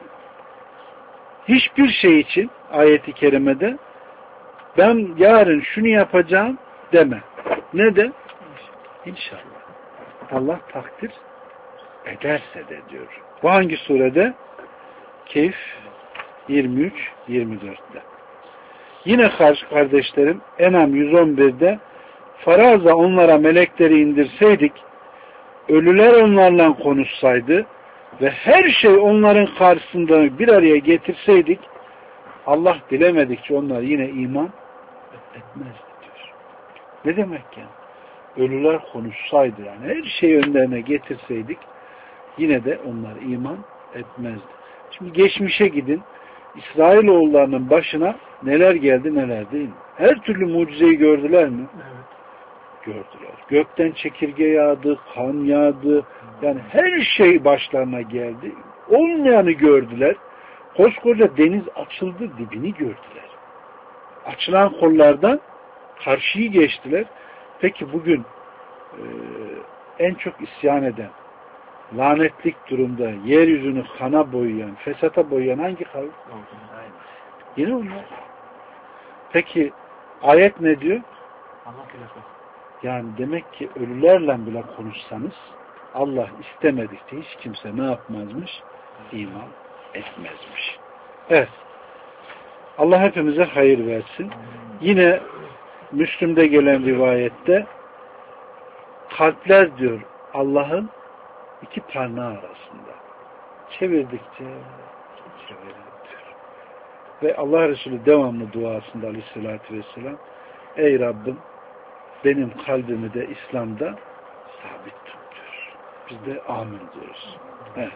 hiçbir şey için ayeti kerimede ben yarın şunu yapacağım deme. Ne de? İnşallah. Allah takdir ederse de diyor. Bu hangi surede? Keyf 23-24'te. Yine kardeşlerim Enam 111'de faraza onlara melekleri indirseydik ölüler onlarla konuşsaydı ve her şey onların karşısında bir araya getirseydik Allah dilemedikçe onlar yine iman etmezdi diyor. Ne demek yani? Ölüler konuşsaydı yani her şeyi önlerine getirseydik yine de onlar iman etmezdi. Şimdi geçmişe gidin. İsrailoğullarının başına neler geldi neler değil mi? Her türlü mucizeyi gördüler mi? Evet. Gördüler. Gökten çekirge yağdı, kan yağdı. Yani her şey başlarına geldi. Olmayanı gördüler. Koskoca deniz açıldı, dibini gördüler. Açılan kollardan karşıyı geçtiler. Peki bugün en çok isyan eden, lanetlik durumda, yeryüzünü kana boyayan, fesata boyayan hangi kavim? Yine onlar. Peki ayet ne diyor? Allah bilir. Yani demek ki ölülerle bile konuşsanız Allah istemedikçe hiç kimse ne yapmazmış? İman etmezmiş. Evet. Allah hepimize hayır versin. Yine Müslüm'de gelen rivayette kalpler diyor Allah'ın iki parmağı arasında. Çevirdikçe çevirir diyor. Ve Allah Resulü devamlı duasında aleyhissalatü vesselam ey Rabbim benim kalbimi de İslam'da sabit tut diyor. Biz de amin diyoruz. Evet.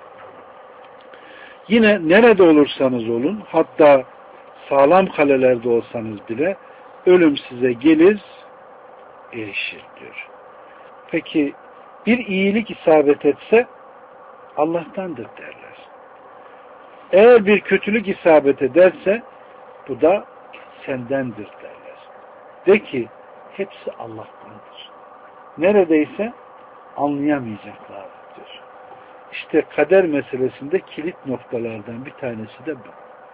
Yine nerede olursanız olun, hatta sağlam kalelerde olsanız bile ölüm size gelir, erişir diyor. Peki bir iyilik isabet etse Allah'tandır derler. Eğer bir kötülük isabet ederse bu da sendendir derler. De ki hepsi Allah'tandır. Neredeyse anlayamayacaklardır. İşte kader meselesinde kilit noktalardan bir tanesi de bu.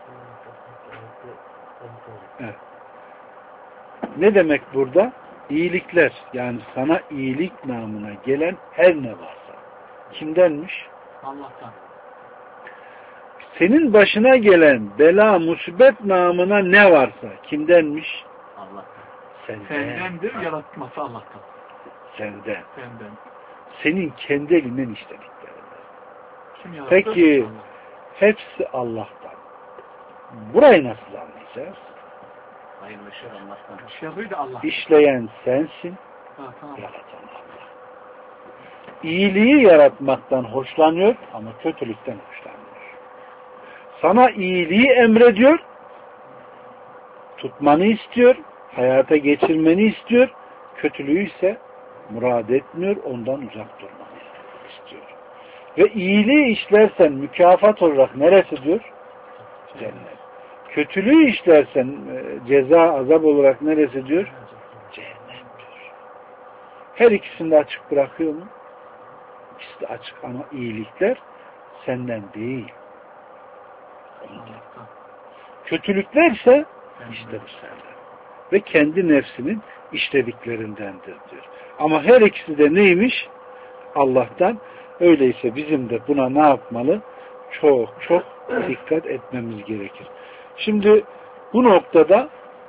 Evet. Ne demek burada? İyilikler, yani sana iyilik namına gelen her ne varsa. Kimdenmiş? Allah'tan. Senin başına gelen bela, musibet namına ne varsa kimdenmiş? Allah'tan. Sendendir, yaratması Allah'tan. Senden. Senden. Senin kendi elinden işlediklerinden. Kim yarattı? Peki Allah. hepsi Allah'tan. Burayı nasıl anlayacağız? Hayır ve şer Allah'tan. Şerri de Allah. İşleyen sensin, Tamam. yaratan Allah. İyiliği yaratmaktan hoşlanıyor ama kötülükten hoşlanmıyor. Sana iyiliği emrediyor, tutmanı istiyor, hayata geçirmeni istiyor, kötülüğü ise murad etmiyor, ondan uzak durmanı istiyor. Ve iyiliği işlersen mükafat olarak neresi diyor? Cennet. Kötülüğü işlersen ceza, azap olarak neresi diyor? Cehennem diyor. Her ikisini de açık bırakıyor mu? İkisi de açık ama iyilikler senden değil. Ondan. Kötülüklerse işte bu senden. Ve kendi nefsinin işlediklerindendir diyor. Ama her ikisi de neymiş? Allah'tan. Öyleyse bizim de buna ne yapmalı? Çok çok dikkat etmemiz gerekir. Şimdi bu noktada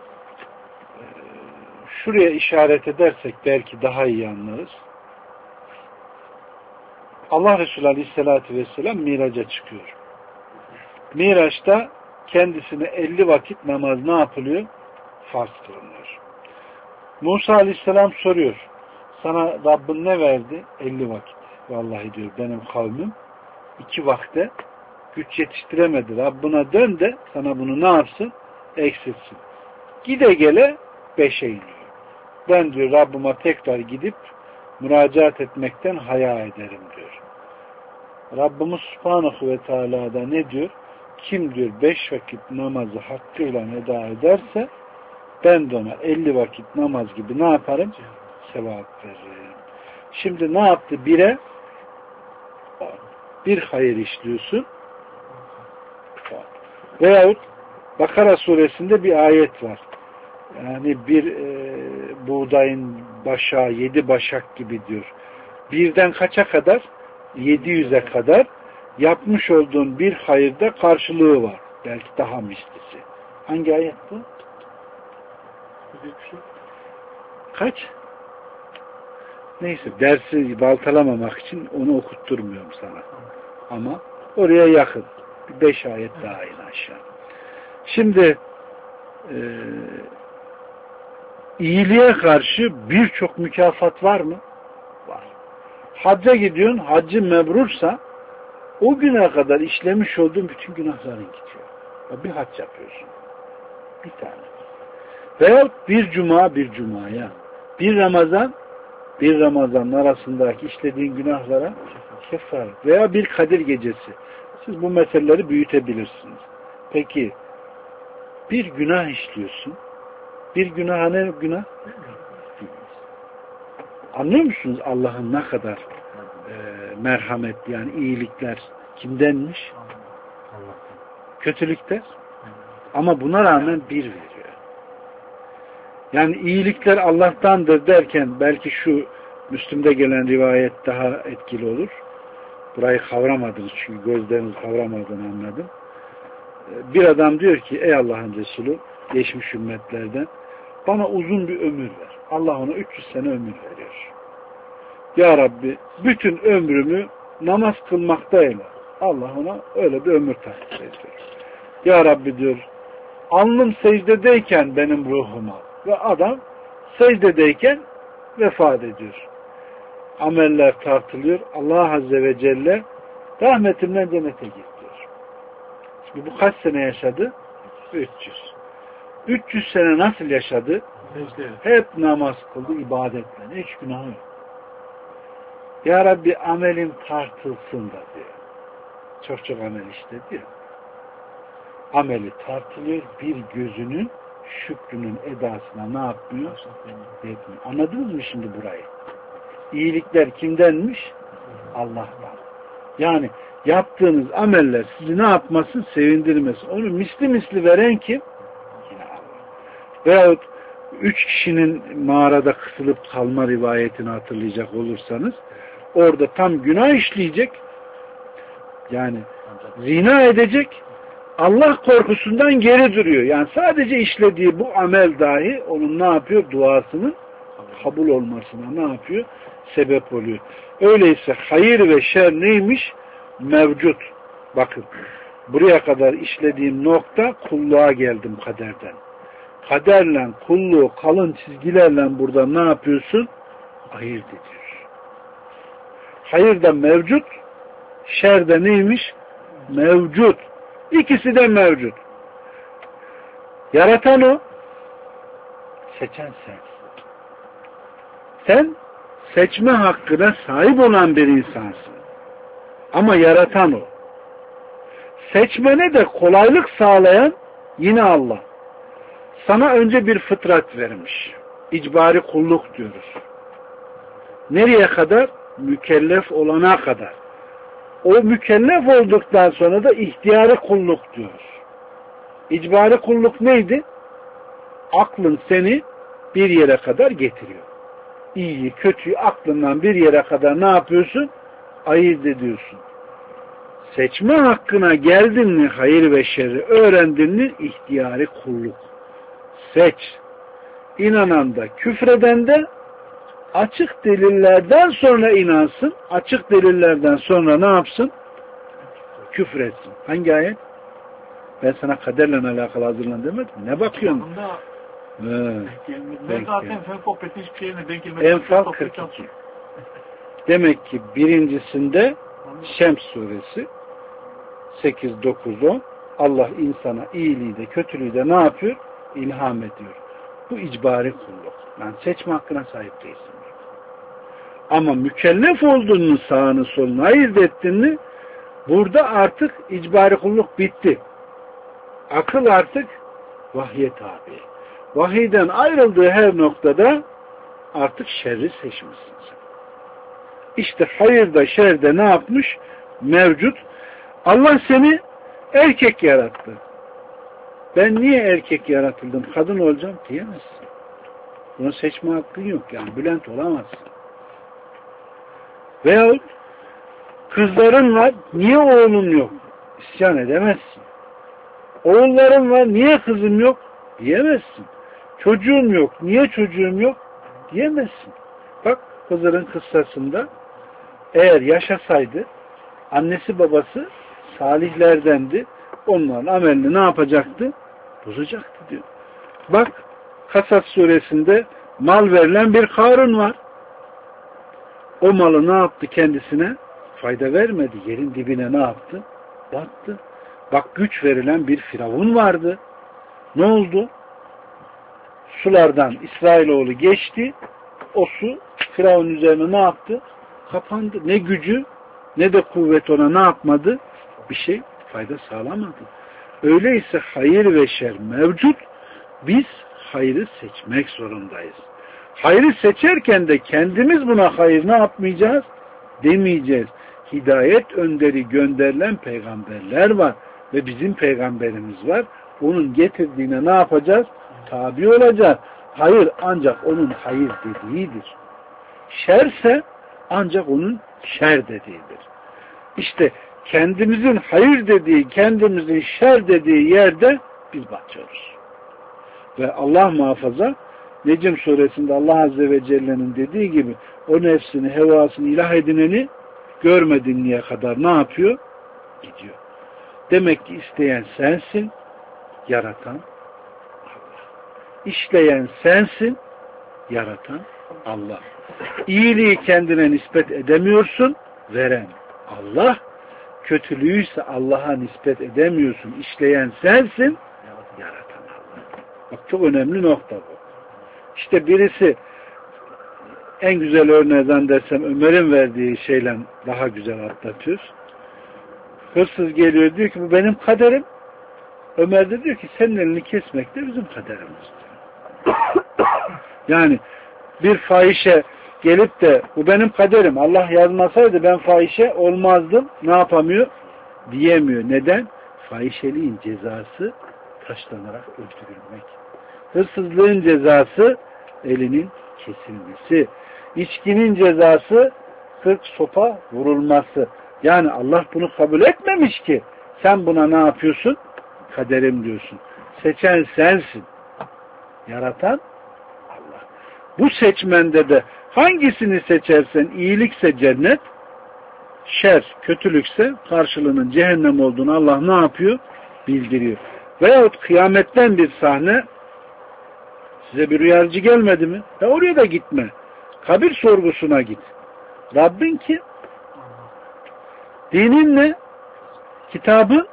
şuraya işaret edersek belki daha iyi anlarız. Allah Resulü Aleyhisselatü Vesselam Miraç'a çıkıyor. Miraç'ta kendisine 50 vakit namaz ne yapılıyor? Farz kılınıyor. Musa Aleyhisselam soruyor. Sana Rabbin ne verdi? 50 vakit. Vallahi diyor benim kavmim 2 vakte güç yetiştiremedi. Rabbine dön de sana bunu ne yapsın? Eksilsin. Gide gele 5'e iniyor. Ben diyor Rabbime tekrar gidip müracaat etmekten haya ederim diyor. Rabbimiz Subhanahu ve Teala da ne diyor? Kim diyor 5 vakit namazı hakkıyla eda ederse ben de ona 50 vakit namaz gibi ne yaparım? Sevap veririm. Şimdi ne yaptı? Bir hayır işliyorsun. Veyahut Bakara suresinde bir ayet var. Yani bir buğdayın başağı 7 başak gibi diyor. Birden kaça kadar? 700'e kadar yapmış olduğun bir hayırda karşılığı var. Belki daha mislisi. Hangi ayet bu? Kaç? Neyse dersi baltalamamak için onu okutturmuyorum sana. ama oraya yakın. 5 ayet daha in aşağı. Şimdi iyiliğe karşı birçok mükafat var mı? Var. Hacca gidiyorsun, haccın mebrursa o güne kadar işlemiş olduğun bütün günahların gidiyor. Bir hac yapıyorsun. Bir tane. Veyahut bir cumaya, bir Ramazan arasındaki işlediğin günahlara kefaret. Veya bir Kadir gecesi. Siz bu meseleleri büyütebilirsiniz. Peki bir günah işliyorsun. Bir günah ne günah? Anlıyor musunuz Allah'ın ne kadar merhametli, yani iyilikler kimdenmiş? Kötülükler. Ama buna rağmen bir veriyor. Yani iyilikler Allah'tandır derken belki şu Müslüm'de gelen rivayet daha etkili olur. Burayı kavramadınız çünkü gözleriniz kavramadığını anladım. Bir adam diyor ki ey Allah'ın Resulü geçmiş ümmetlerden bana uzun bir ömür ver. Allah ona 300 sene ömür veriyor. Ya Rabbi bütün ömrümü namaz kılmaktayla. Allah ona öyle bir ömür tahsis ediyor. Ya Rabbi diyor alnım secdedeyken benim ruhuma ve adam secdedeyken vefat ediyor. Ameller tartılıyor. Allah Azze ve Celle rahmetimden cennete git diyor. Şimdi bu kaç sene yaşadı? 300. 300 sene nasıl yaşadı? Hep namaz kıldı, ibadetle. Hiç günahı yok. Ya Rabbi amelim tartılsın da diyor. Çok amel işledi diyor. Ameli tartılıyor, bir gözünün şükrünün edasına ne yapmıyor? Yetmiyor. Anladınız mı şimdi burayı? İyilikler kimdenmiş? Allah'tan. Yani yaptığınız ameller sizi ne yapmasın? Sevindirmesin. Onu misli veren kim? Yine Allah. Veyahut 3 kişinin mağarada kısılıp kalma rivayetini hatırlayacak olursanız orada tam günah işleyecek, yani zina edecek, Allah korkusundan geri duruyor. Yani sadece işlediği bu amel dahi onun ne yapıyor? Duasının kabul olmasına ne yapıyor? Sebep oluyor. Öyleyse hayır ve şer neymiş? Mevcut. Bakın buraya kadar işlediğim nokta kulluğa geldim kaderden. Kaderle kulluğu kalın çizgilerle burada ne yapıyorsun? Ayırt ediyor. Hayır da mevcut, şer de neymiş? Mevcut. İkisi de mevcut. Yaratan o, seçen sen. Sen seçme hakkına sahip olan bir insansın. Ama yaratan o. Seçmene de kolaylık sağlayan yine Allah. Sana önce bir fıtrat vermiş. İcbari kulluk diyoruz. Nereye kadar? Mükellef olana kadar. O mükellef olduktan sonra da ihtiyari kulluk diyoruz. İcbari kulluk neydi? Aklın seni bir yere kadar getiriyor. İyiyi, kötüyü aklından bir yere kadar ne yapıyorsun? Ayırt ediyorsun. Seçme hakkına geldin mi hayır ve şerri öğrendin mi ihtiyari kulluk. Seç. İnanan da küfreden de açık delillerden sonra inansın. Açık delillerden sonra ne yapsın? Küfretsin. Hangi ayet? Ben sana kaderle alakalı hazırlan demedim. Ne bakıyorsun? Enfal 42. Demek ki birincisinde Şems suresi 8, 9, 10 Allah insana iyiliği de kötülüğü de ne yapıyor? İlham ediyor. Bu icbari kulluk. Yani seçme hakkına sahip değilsin. Ama mükellef olduğunu sağını solunu ayırt ettin mi burada artık icbari kulluk bitti. Akıl artık vahye tabi. Vahiyden ayrıldığı her noktada artık şerri seçmişsin sen. İşte hayırda şerde ne yapmış? Mevcut. Allah seni erkek yarattı. Ben niye erkek yaratıldım, kadın olacağım diyemezsin. Bunu seçme hakkın yok. Yani Bülent olamazsın. Veyahut kızların var, niye oğlun yok? İsyan edemezsin. Oğullarım var, niye kızım yok? Diyemezsin. Çocuğum yok, niye çocuğum yok? Diyemezsin. Bak Hızır'ın kıssasında eğer yaşasaydı Annesi babası salihlerdendi. Onların amelini ne yapacaktı? Bozacaktı diyor. Bak Kasas suresinde mal verilen bir Karun var. O malı ne yaptı kendisine? Fayda vermedi. Yerin dibine ne yaptı? Battı. Bak güç verilen bir Firavun vardı. Ne oldu? Sulardan İsrailoğlu geçti. O su Firavun üzerine ne yaptı? Kapandı. Ne gücü ne de kuvvet ona ne yapmadı? Bir şey fayda sağlamadı. Öyleyse hayır ve şer mevcut. Biz hayrı seçmek zorundayız. Hayrı seçerken de kendimiz buna hayır ne yapmayacağız? Demeyeceğiz. Hidayet önderi gönderilen peygamberler var. Ve bizim peygamberimiz var. Onun getirdiğine ne yapacağız? Tabi olacağız. Hayır ancak onun hayır dediğidir. Şerse ancak onun şer dediğidir. İşte kendimizin hayır dediği, kendimizin şer dediği yerde biz batıyoruz. Ve Allah muhafaza Necm suresinde Allah Azze ve Celle'nin dediği gibi o nefsini, hevasını ilah edineni görmediğine kadar ne yapıyor? Gidiyor. Demek ki isteyen sensin, yaratan Allah. İşleyen sensin, yaratan Allah. İyiliği kendine nispet edemiyorsun, veren Allah. Kötülüğü ise Allah'a nispet edemiyorsun. İşleyen sensin, yaratan Allah. Bak çok önemli nokta bu. İşte birisi en güzel örneği dersem Ömer'in verdiği şeyle daha güzel atlatıyor. Hırsız geliyor diyor ki bu benim kaderim. Ömer de diyor ki senin elini kesmek de bizim kaderimiz. Yani bir fahişe gelip de bu benim kaderim. Allah yazmasaydı ben fahişe olmazdım. Ne yapamıyor? Diyemiyor. Neden? Fahişeliğin cezası taşlanarak öldürülmek. Hırsızlığın cezası elinin kesilmesi. İçkinin cezası 40 sopa vurulması. Yani Allah bunu kabul etmemiş ki. Sen buna ne yapıyorsun? Kaderim diyorsun. Seçen sensin. Yaratan Allah. Bu seçmende de hangisini seçersen iyilikse cennet, şer, kötülükse karşılığının cehennem olduğunu Allah ne yapıyor? Bildiriyor. Veyahut kıyametten bir sahne size bir uyarıcı gelmedi mi? Oraya da gitme. Kabir sorgusuna git. Rabbin kim? Dinin ne? Kitabın?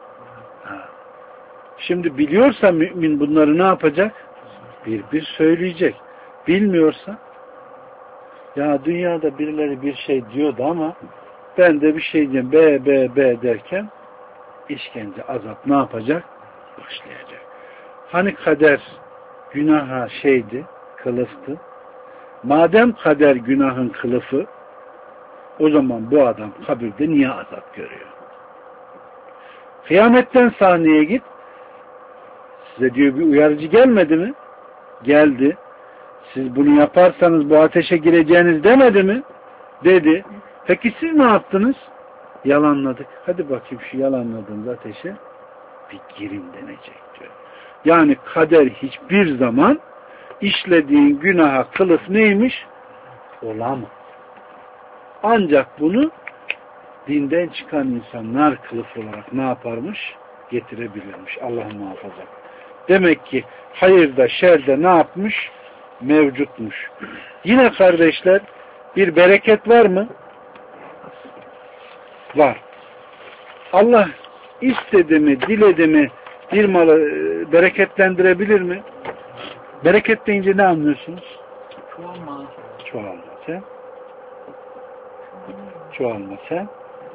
Şimdi biliyorsa mümin bunları ne yapacak? Bir söyleyecek. Bilmiyorsa ya dünyada birileri bir şey diyordu ama ben de bir şey diyeyim be derken işkence, azap ne yapacak? Başlayacak. Hani kader günaha şeydi, kılıftı. Madem kader günahın kılıfı o zaman bu adam kabirde niye azap görüyor? Kıyametten sahneye git. Size diyor bir uyarıcı gelmedi mi? Geldi. Siz bunu yaparsanız bu ateşe gireceğiniz demedi mi? Dedi. Peki siz ne yaptınız? Yalanladık. Hadi bakayım şu yalanladığınız ateşe bir girin denecek diyor. Yani kader hiçbir zaman işlediğin günaha kılıf neymiş? Olamaz. Ancak bunu dinden çıkan insanlar kılıf olarak ne yaparmış? Getirebilirmiş. Allah muhafaza. Demek ki hayırda şerde ne yapmış? Mevcutmuş. Yine kardeşler bir bereket var mı? Var. Allah istedi mi, diledi mi bir malı bereketlendirebilir mi? Bereket deyince ne anlıyorsunuz? Çoğalma. Çoğalma. Sen? Çoğalma. Sen?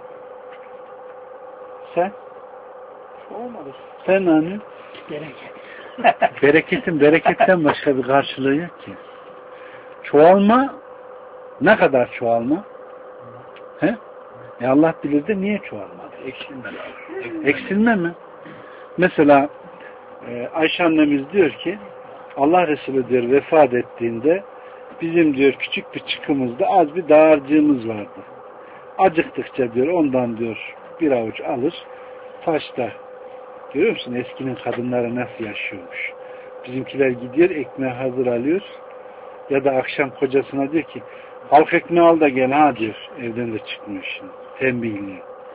Sen? Çoğalmadı. Sen ne anlıyorsun? Bereket. Bereketten başka bir karşılığı yok ki. Çoğalma ne kadar çoğalma? He? Allah bilir de niye çoğalmadı? Eksilme lazım. Eksilme mi? Mesela Ayşe annemiz diyor ki Allah Resulü diyor vefat ettiğinde bizim diyor küçük bir çıkımızda az bir dağarcığımız vardı. Acıktıkça diyor ondan diyor bir avuç alır taşta. Görüyor musun? Eskinin kadınları nasıl yaşıyormuş. Bizimkiler gidiyor ekmeği hazır alıyor ya da akşam kocasına diyor ki halk ekmeği al da gel ha diyor. Evden de çıkmıyor şimdi. Tembihliyor.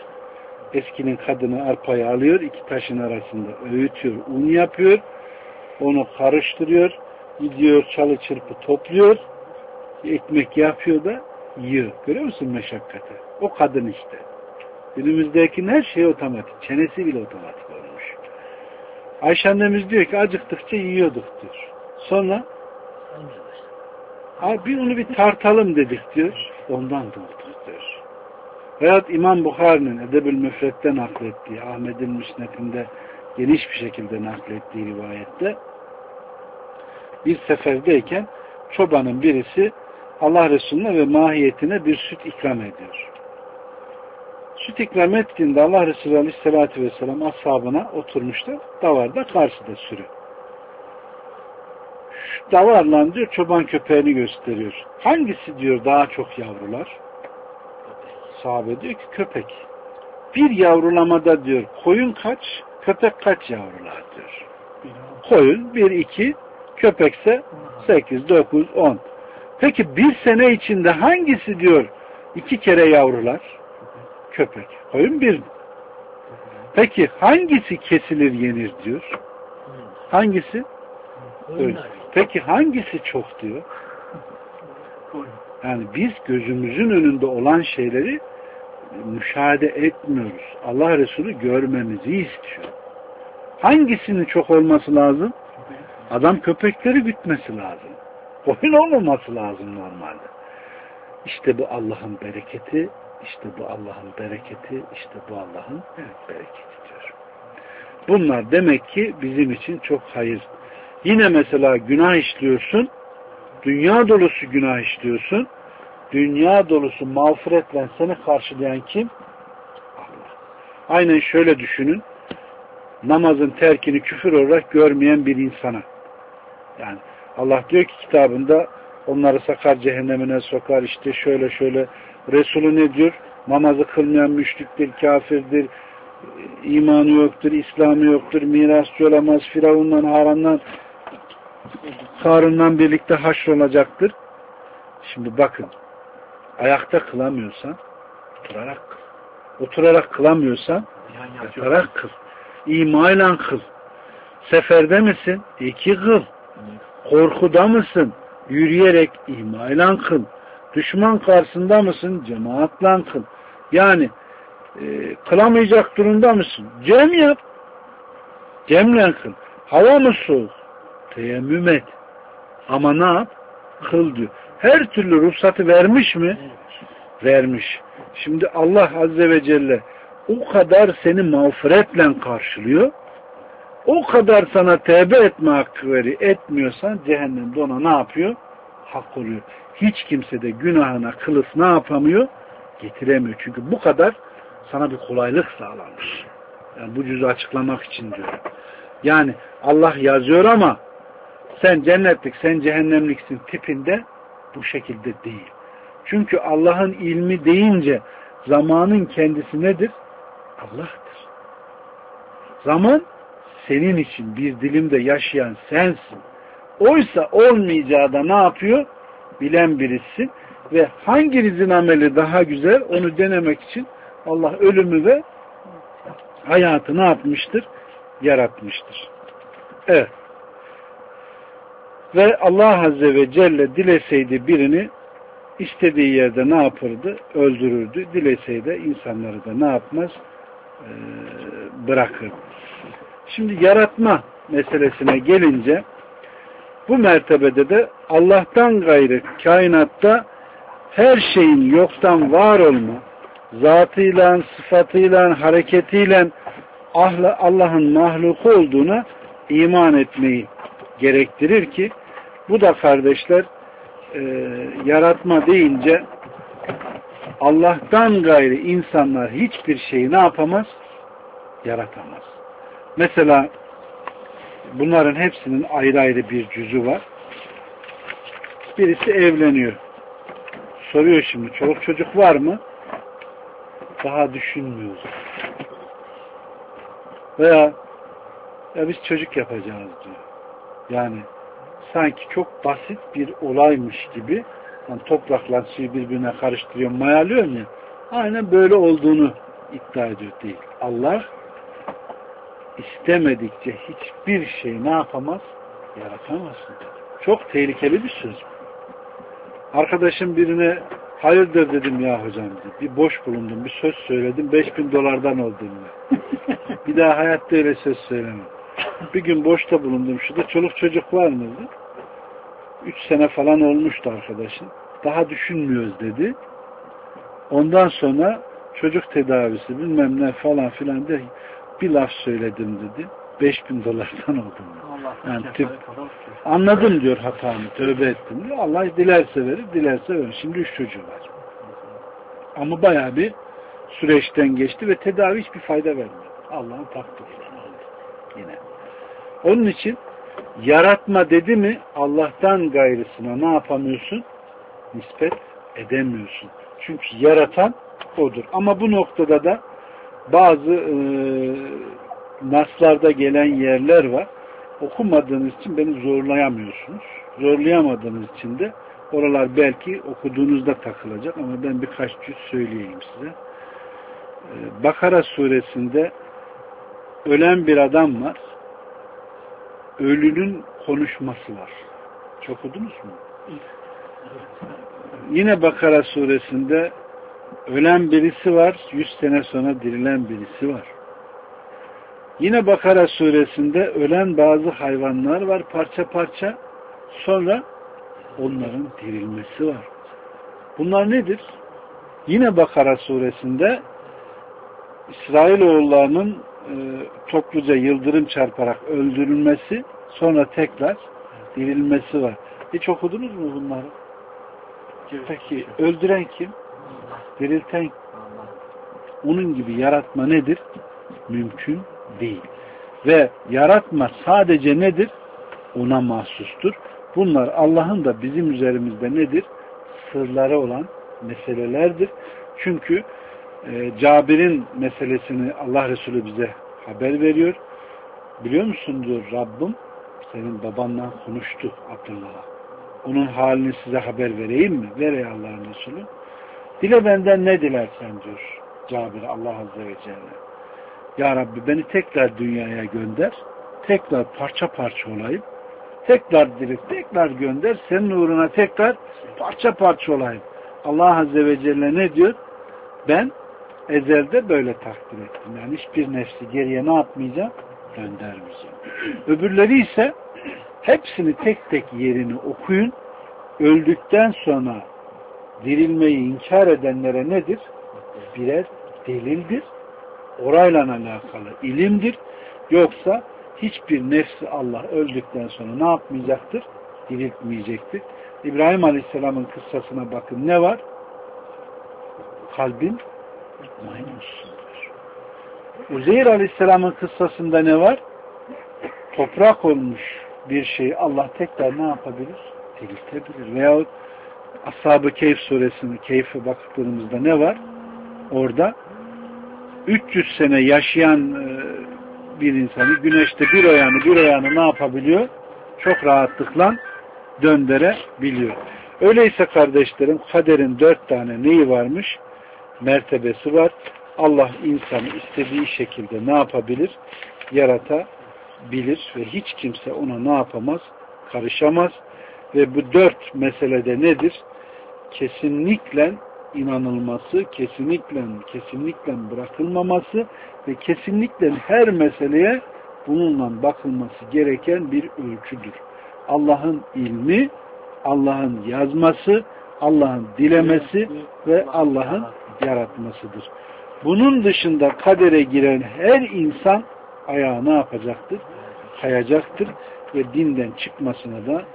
eskinin kadını arpayı alıyor, iki taşın arasında öğütüyor, un yapıyor, onu karıştırıyor, gidiyor çalı çırpı topluyor, ekmek yapıyor da yiyor. Görüyor musun meşakkati? O kadın işte. Günümüzdeki her şey otomatik. Çenesi bile otomatik olmuş. Ayşe annemiz diyor ki acıktıkça yiyorduk diyor. Sonra bir onu bir tartalım dedik diyor. Ondan dolduk diyor. Veyahut İmam Bukhari'nin Edeb-ül Müfret'te naklettiği, Ahmet'in Müsned'inde geniş bir şekilde naklettiği rivayette bir seferdeyken çobanın birisi Allah Resulüne ve mahiyetine bir süt ikram ediyor. Süt ikram ettiğinde Allah Resulü Aleyhisselatü Vesselam ashabına oturmuşlar. Davarda karşıda sürü. Şu davarla diyor çoban köpeğini gösteriyor. Hangisi diyor daha çok yavrular? Sahabe diyor ki köpek. Bir yavrulamada diyor koyun kaç, köpek kaç yavrular diyor. Koyun 1, 2, köpekse 8, 9, 10. Peki bir sene içinde hangisi diyor 2 kere yavrular? Köpek. Koyun 1. Peki hangisi kesilir yenir diyor? Hangisi? Öyle. Peki hangisi çok diyor? Yani biz gözümüzün önünde olan şeyleri müşahede etmiyoruz. Allah Resulü görmemizi istiyor. Hangisinin çok olması lazım? Adam köpekleri gütmesi lazım. Koyun olmaması lazım normalde. İşte bu Allah'ın bereketi, işte bu Allah'ın bereketi, işte bu Allah'ın bereketi diyor. Bunlar demek ki bizim için çok hayır. Yine mesela günah işliyorsun, dünya dolusu günah işliyorsun, dünya dolusu mağfiretle seni karşılayan kim? Allah. Aynen şöyle düşünün, namazın terkini küfür olarak görmeyen bir insana. Yani Allah diyor ki kitabında onları sakar cehennemine sokar, işte şöyle şöyle. Resulü ne diyor? Namazı kılmayan müşriktir, kafirdir, imanı yoktur, İslam'ı yoktur, mirasçı olamaz, Firavun'dan, Haran'dan, Karun'dan birlikte haşrolacaktır. Şimdi bakın, ayakta kılamıyorsan oturarak kıl. Oturarak kılamıyorsan yatarak kıl. İmayla kıl. Seferde misin? 2 kıl. Korkuda mısın? Yürüyerek imayla kıl. Düşman karşısında mısın? Cemaatle kıl. Yani kılamayacak durumda mısın? Cem yap. Cemle kıl. Hava mı soğuk? Teyemmüm et. Ama ne yap? Kıl diyor. Her türlü ruhsatı vermiş mi? Vermiş. Şimdi Allah Azze ve Celle o kadar seni mağfiretle karşılıyor. O kadar sana tevbe etme hakkı veriyor. Etmiyorsan cehennemde ona ne yapıyor? Hak oluyor. Hiç kimse de günahına kılıf ne yapamıyor? Getiremiyor. Çünkü bu kadar sana bir kolaylık sağlanmış. Yani bu cüzü açıklamak için diyorum. Yani Allah yazıyor ama sen cennetlik, sen cehennemliksin tipinde bu şekilde değil. Çünkü Allah'ın ilmi deyince zamanın kendisi nedir? Allah'tır. Zaman senin için bir dilimde yaşayan sensin. Oysa olmayacağı da ne yapıyor? Bilen birisi ve hanginizin ameli daha güzel onu denemek için Allah ölümü ve hayatı ne yapmıştır? Yaratmıştır. Evet. Ve Allah Azze ve Celle dileseydi birini istediği yerde ne yapırdı? Öldürürdü. Dileseydi insanları da ne yapmaz? Bırakırdı. Şimdi yaratma meselesine gelince bu mertebede de Allah'tan gayrı kainatta her şeyin yoktan var olma, zatıyla, sıfatıyla, hareketiyle Allah'ın mahluku olduğuna iman etmeyi gerektirir ki bu da kardeşler yaratma deyince Allah'tan gayrı insanlar hiçbir şeyi ne yapamaz? Yaratamaz. Mesela bunların hepsinin ayrı ayrı bir cüzü var. Birisi evleniyor. Soruyor şimdi çoluk çocuk var mı? Daha düşünmüyoruz. Veya ya biz çocuk yapacağız diyor. Yani sanki çok basit bir olaymış gibi yani toprakla suyu birbirine karıştırıyor, mayalıyor ya. Aynen böyle olduğunu iddia ediyor değil. Allah istemedikçe hiçbir şey ne yapamaz? Yaratamazsın dedi. Çok tehlikeli bir söz. Arkadaşım birine hayırdır dedim ya hocam dedi. Bir boş bulundum, bir söz söyledim, $5.000 oldu diye. Bir daha hayatta öyle söz söylemem. Bir gün boşta bulundum. Şurada çoluk çocuk var mıydı? 3 sene falan olmuştu arkadaşım. Daha düşünmüyoruz dedi. Ondan sonra çocuk tedavisi bilmem ne falan filan de bir laf söyledim dedi. $5.000 oldum. Yani anladım diyor hatamı, tövbe ettim diyor. Allah dilerse verir, dilerse verir. Şimdi 3 çocuğu var. Ama bayağı bir süreçten geçti ve tedavi hiçbir fayda vermedi. Allah'ın takdiriyle yine. Onun için yaratma dedi mi Allah'tan gayrısına ne yapamıyorsun? Nispet edemiyorsun. Çünkü yaratan odur. Ama bu noktada da bazı naslarda gelen yerler var. Okumadığınız için beni zorlayamıyorsunuz. Zorlayamadığınız için de oralar belki okuduğunuzda takılacak ama ben birkaç cüz söyleyeyim size. Bakara suresinde ölen bir adam var. Ölünün konuşması var. Çok okudunuz mu? Yine Bakara suresinde ölen birisi var. 100 sene sonra dirilen birisi var. Yine Bakara suresinde ölen bazı hayvanlar var parça parça. Sonra onların dirilmesi var. Bunlar nedir? Yine Bakara suresinde İsrailoğullarının topluca yıldırım çarparak öldürülmesi, sonra tekrar dirilmesi var. Hiç okudunuz mu bunları? Peki öldüren kim? Dirilten kim? Onun gibi yaratma nedir? Mümkün değil. Ve yaratma sadece nedir? Ona mahsustur. Bunlar Allah'ın da bizim üzerimizde nedir? Sırları olan meselelerdir. Çünkü Cabir'in meselesini Allah Resulü bize haber veriyor. Biliyor musun diyor Rabbim senin babanla konuştu Abdullah'a. Onun halini size haber vereyim mi? Ver ey Allah'ın Resulü. Dile benden ne dilersen diyor Cabir Allah Azze ve Celle. Ya Rabbi beni tekrar dünyaya gönder. Tekrar parça parça olayım. Tekrar dirit, tekrar gönder. Senin uğruna tekrar parça parça olayım. Allah Azze ve Celle ne diyor? Ben ezelde böyle takdir ettim. Yani hiçbir nefsi geriye ne yapmayacağım? Göndermeyeceğim. Öbürleri ise hepsini tek tek yerini okuyun. Öldükten sonra dirilmeyi inkar edenlere nedir? Birer delildir. Orayla alakalı ilimdir. Yoksa hiçbir nefsi Allah öldükten sonra ne yapmayacaktır? Diriltmeyecektir. İbrahim Aleyhisselam'ın kıssasına bakın ne var? Kalbin mutmainundur. Uzeyr Aleyhisselam'ın kıssasında ne var? Toprak olmuş bir şeyi Allah tekrar ne yapabilir? Diriltebilir. Veyahut Ashab-ı Keyf suresinin Keyf'e baktığımızda ne var? Orada 300 sene yaşayan bir insanı güneşte bir ayağını ne yapabiliyor? Çok rahatlıkla döndürebiliyor. Öyleyse kardeşlerim kaderin 4 tane neyi varmış? Mertebesi var. Allah insanı istediği şekilde ne yapabilir? Yaratabilir ve hiç kimse ona ne yapamaz? Karışamaz. Ve bu 4 meselede nedir? Kesinlikle inanılması, kesinlikle bırakılmaması ve kesinlikle her meseleye bununla bakılması gereken bir ölçüdür. Allah'ın ilmi, Allah'ın yazması, Allah'ın dilemesi ve Allah'ın yaratmasıdır. Bunun dışında kadere giren her insan ayağı ne yapacaktır? Kayacaktır ve dinden çıkmasına da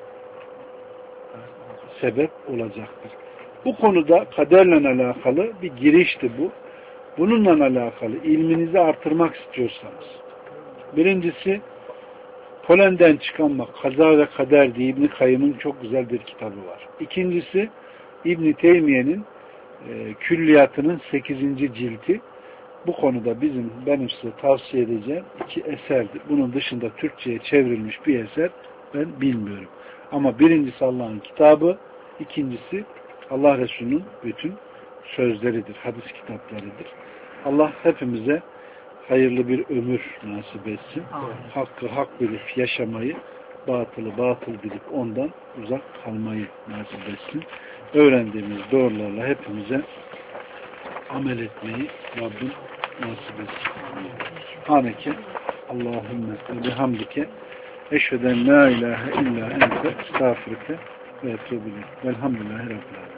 sebep olacaktır. Bu konuda kaderle alakalı bir girişti bu. Bununla alakalı ilminizi artırmak istiyorsanız, birincisi polenden çıkanmak, kaza ve kader diye İbn-i Kayyım'ın çok güzel bir kitabı var. İkincisi İbn-i Teymiye'nin külliyatının 8. cilti. Bu konuda benim size tavsiye edeceğim 2 eserdir. Bunun dışında Türkçe'ye çevrilmiş bir eser ben bilmiyorum. Ama birincisi Allah'ın kitabı, ikincisi Allah Resulü'nün bütün sözleridir, hadis kitaplarıdır. Allah hepimize hayırlı bir ömür nasip etsin. Amin. Hakkı hak bilip yaşamayı, batılı batıl bilip ondan uzak kalmayı nasip etsin. Öğrendiğimiz doğrularla hepimize amel etmeyi Rabbim nasip etsin. Subhaneke Allahümme ve bihamdike eşheden la ilahe illa ente estağfirüke ve etûbü ileyk. Velhamdülillahi Rabbil alemin.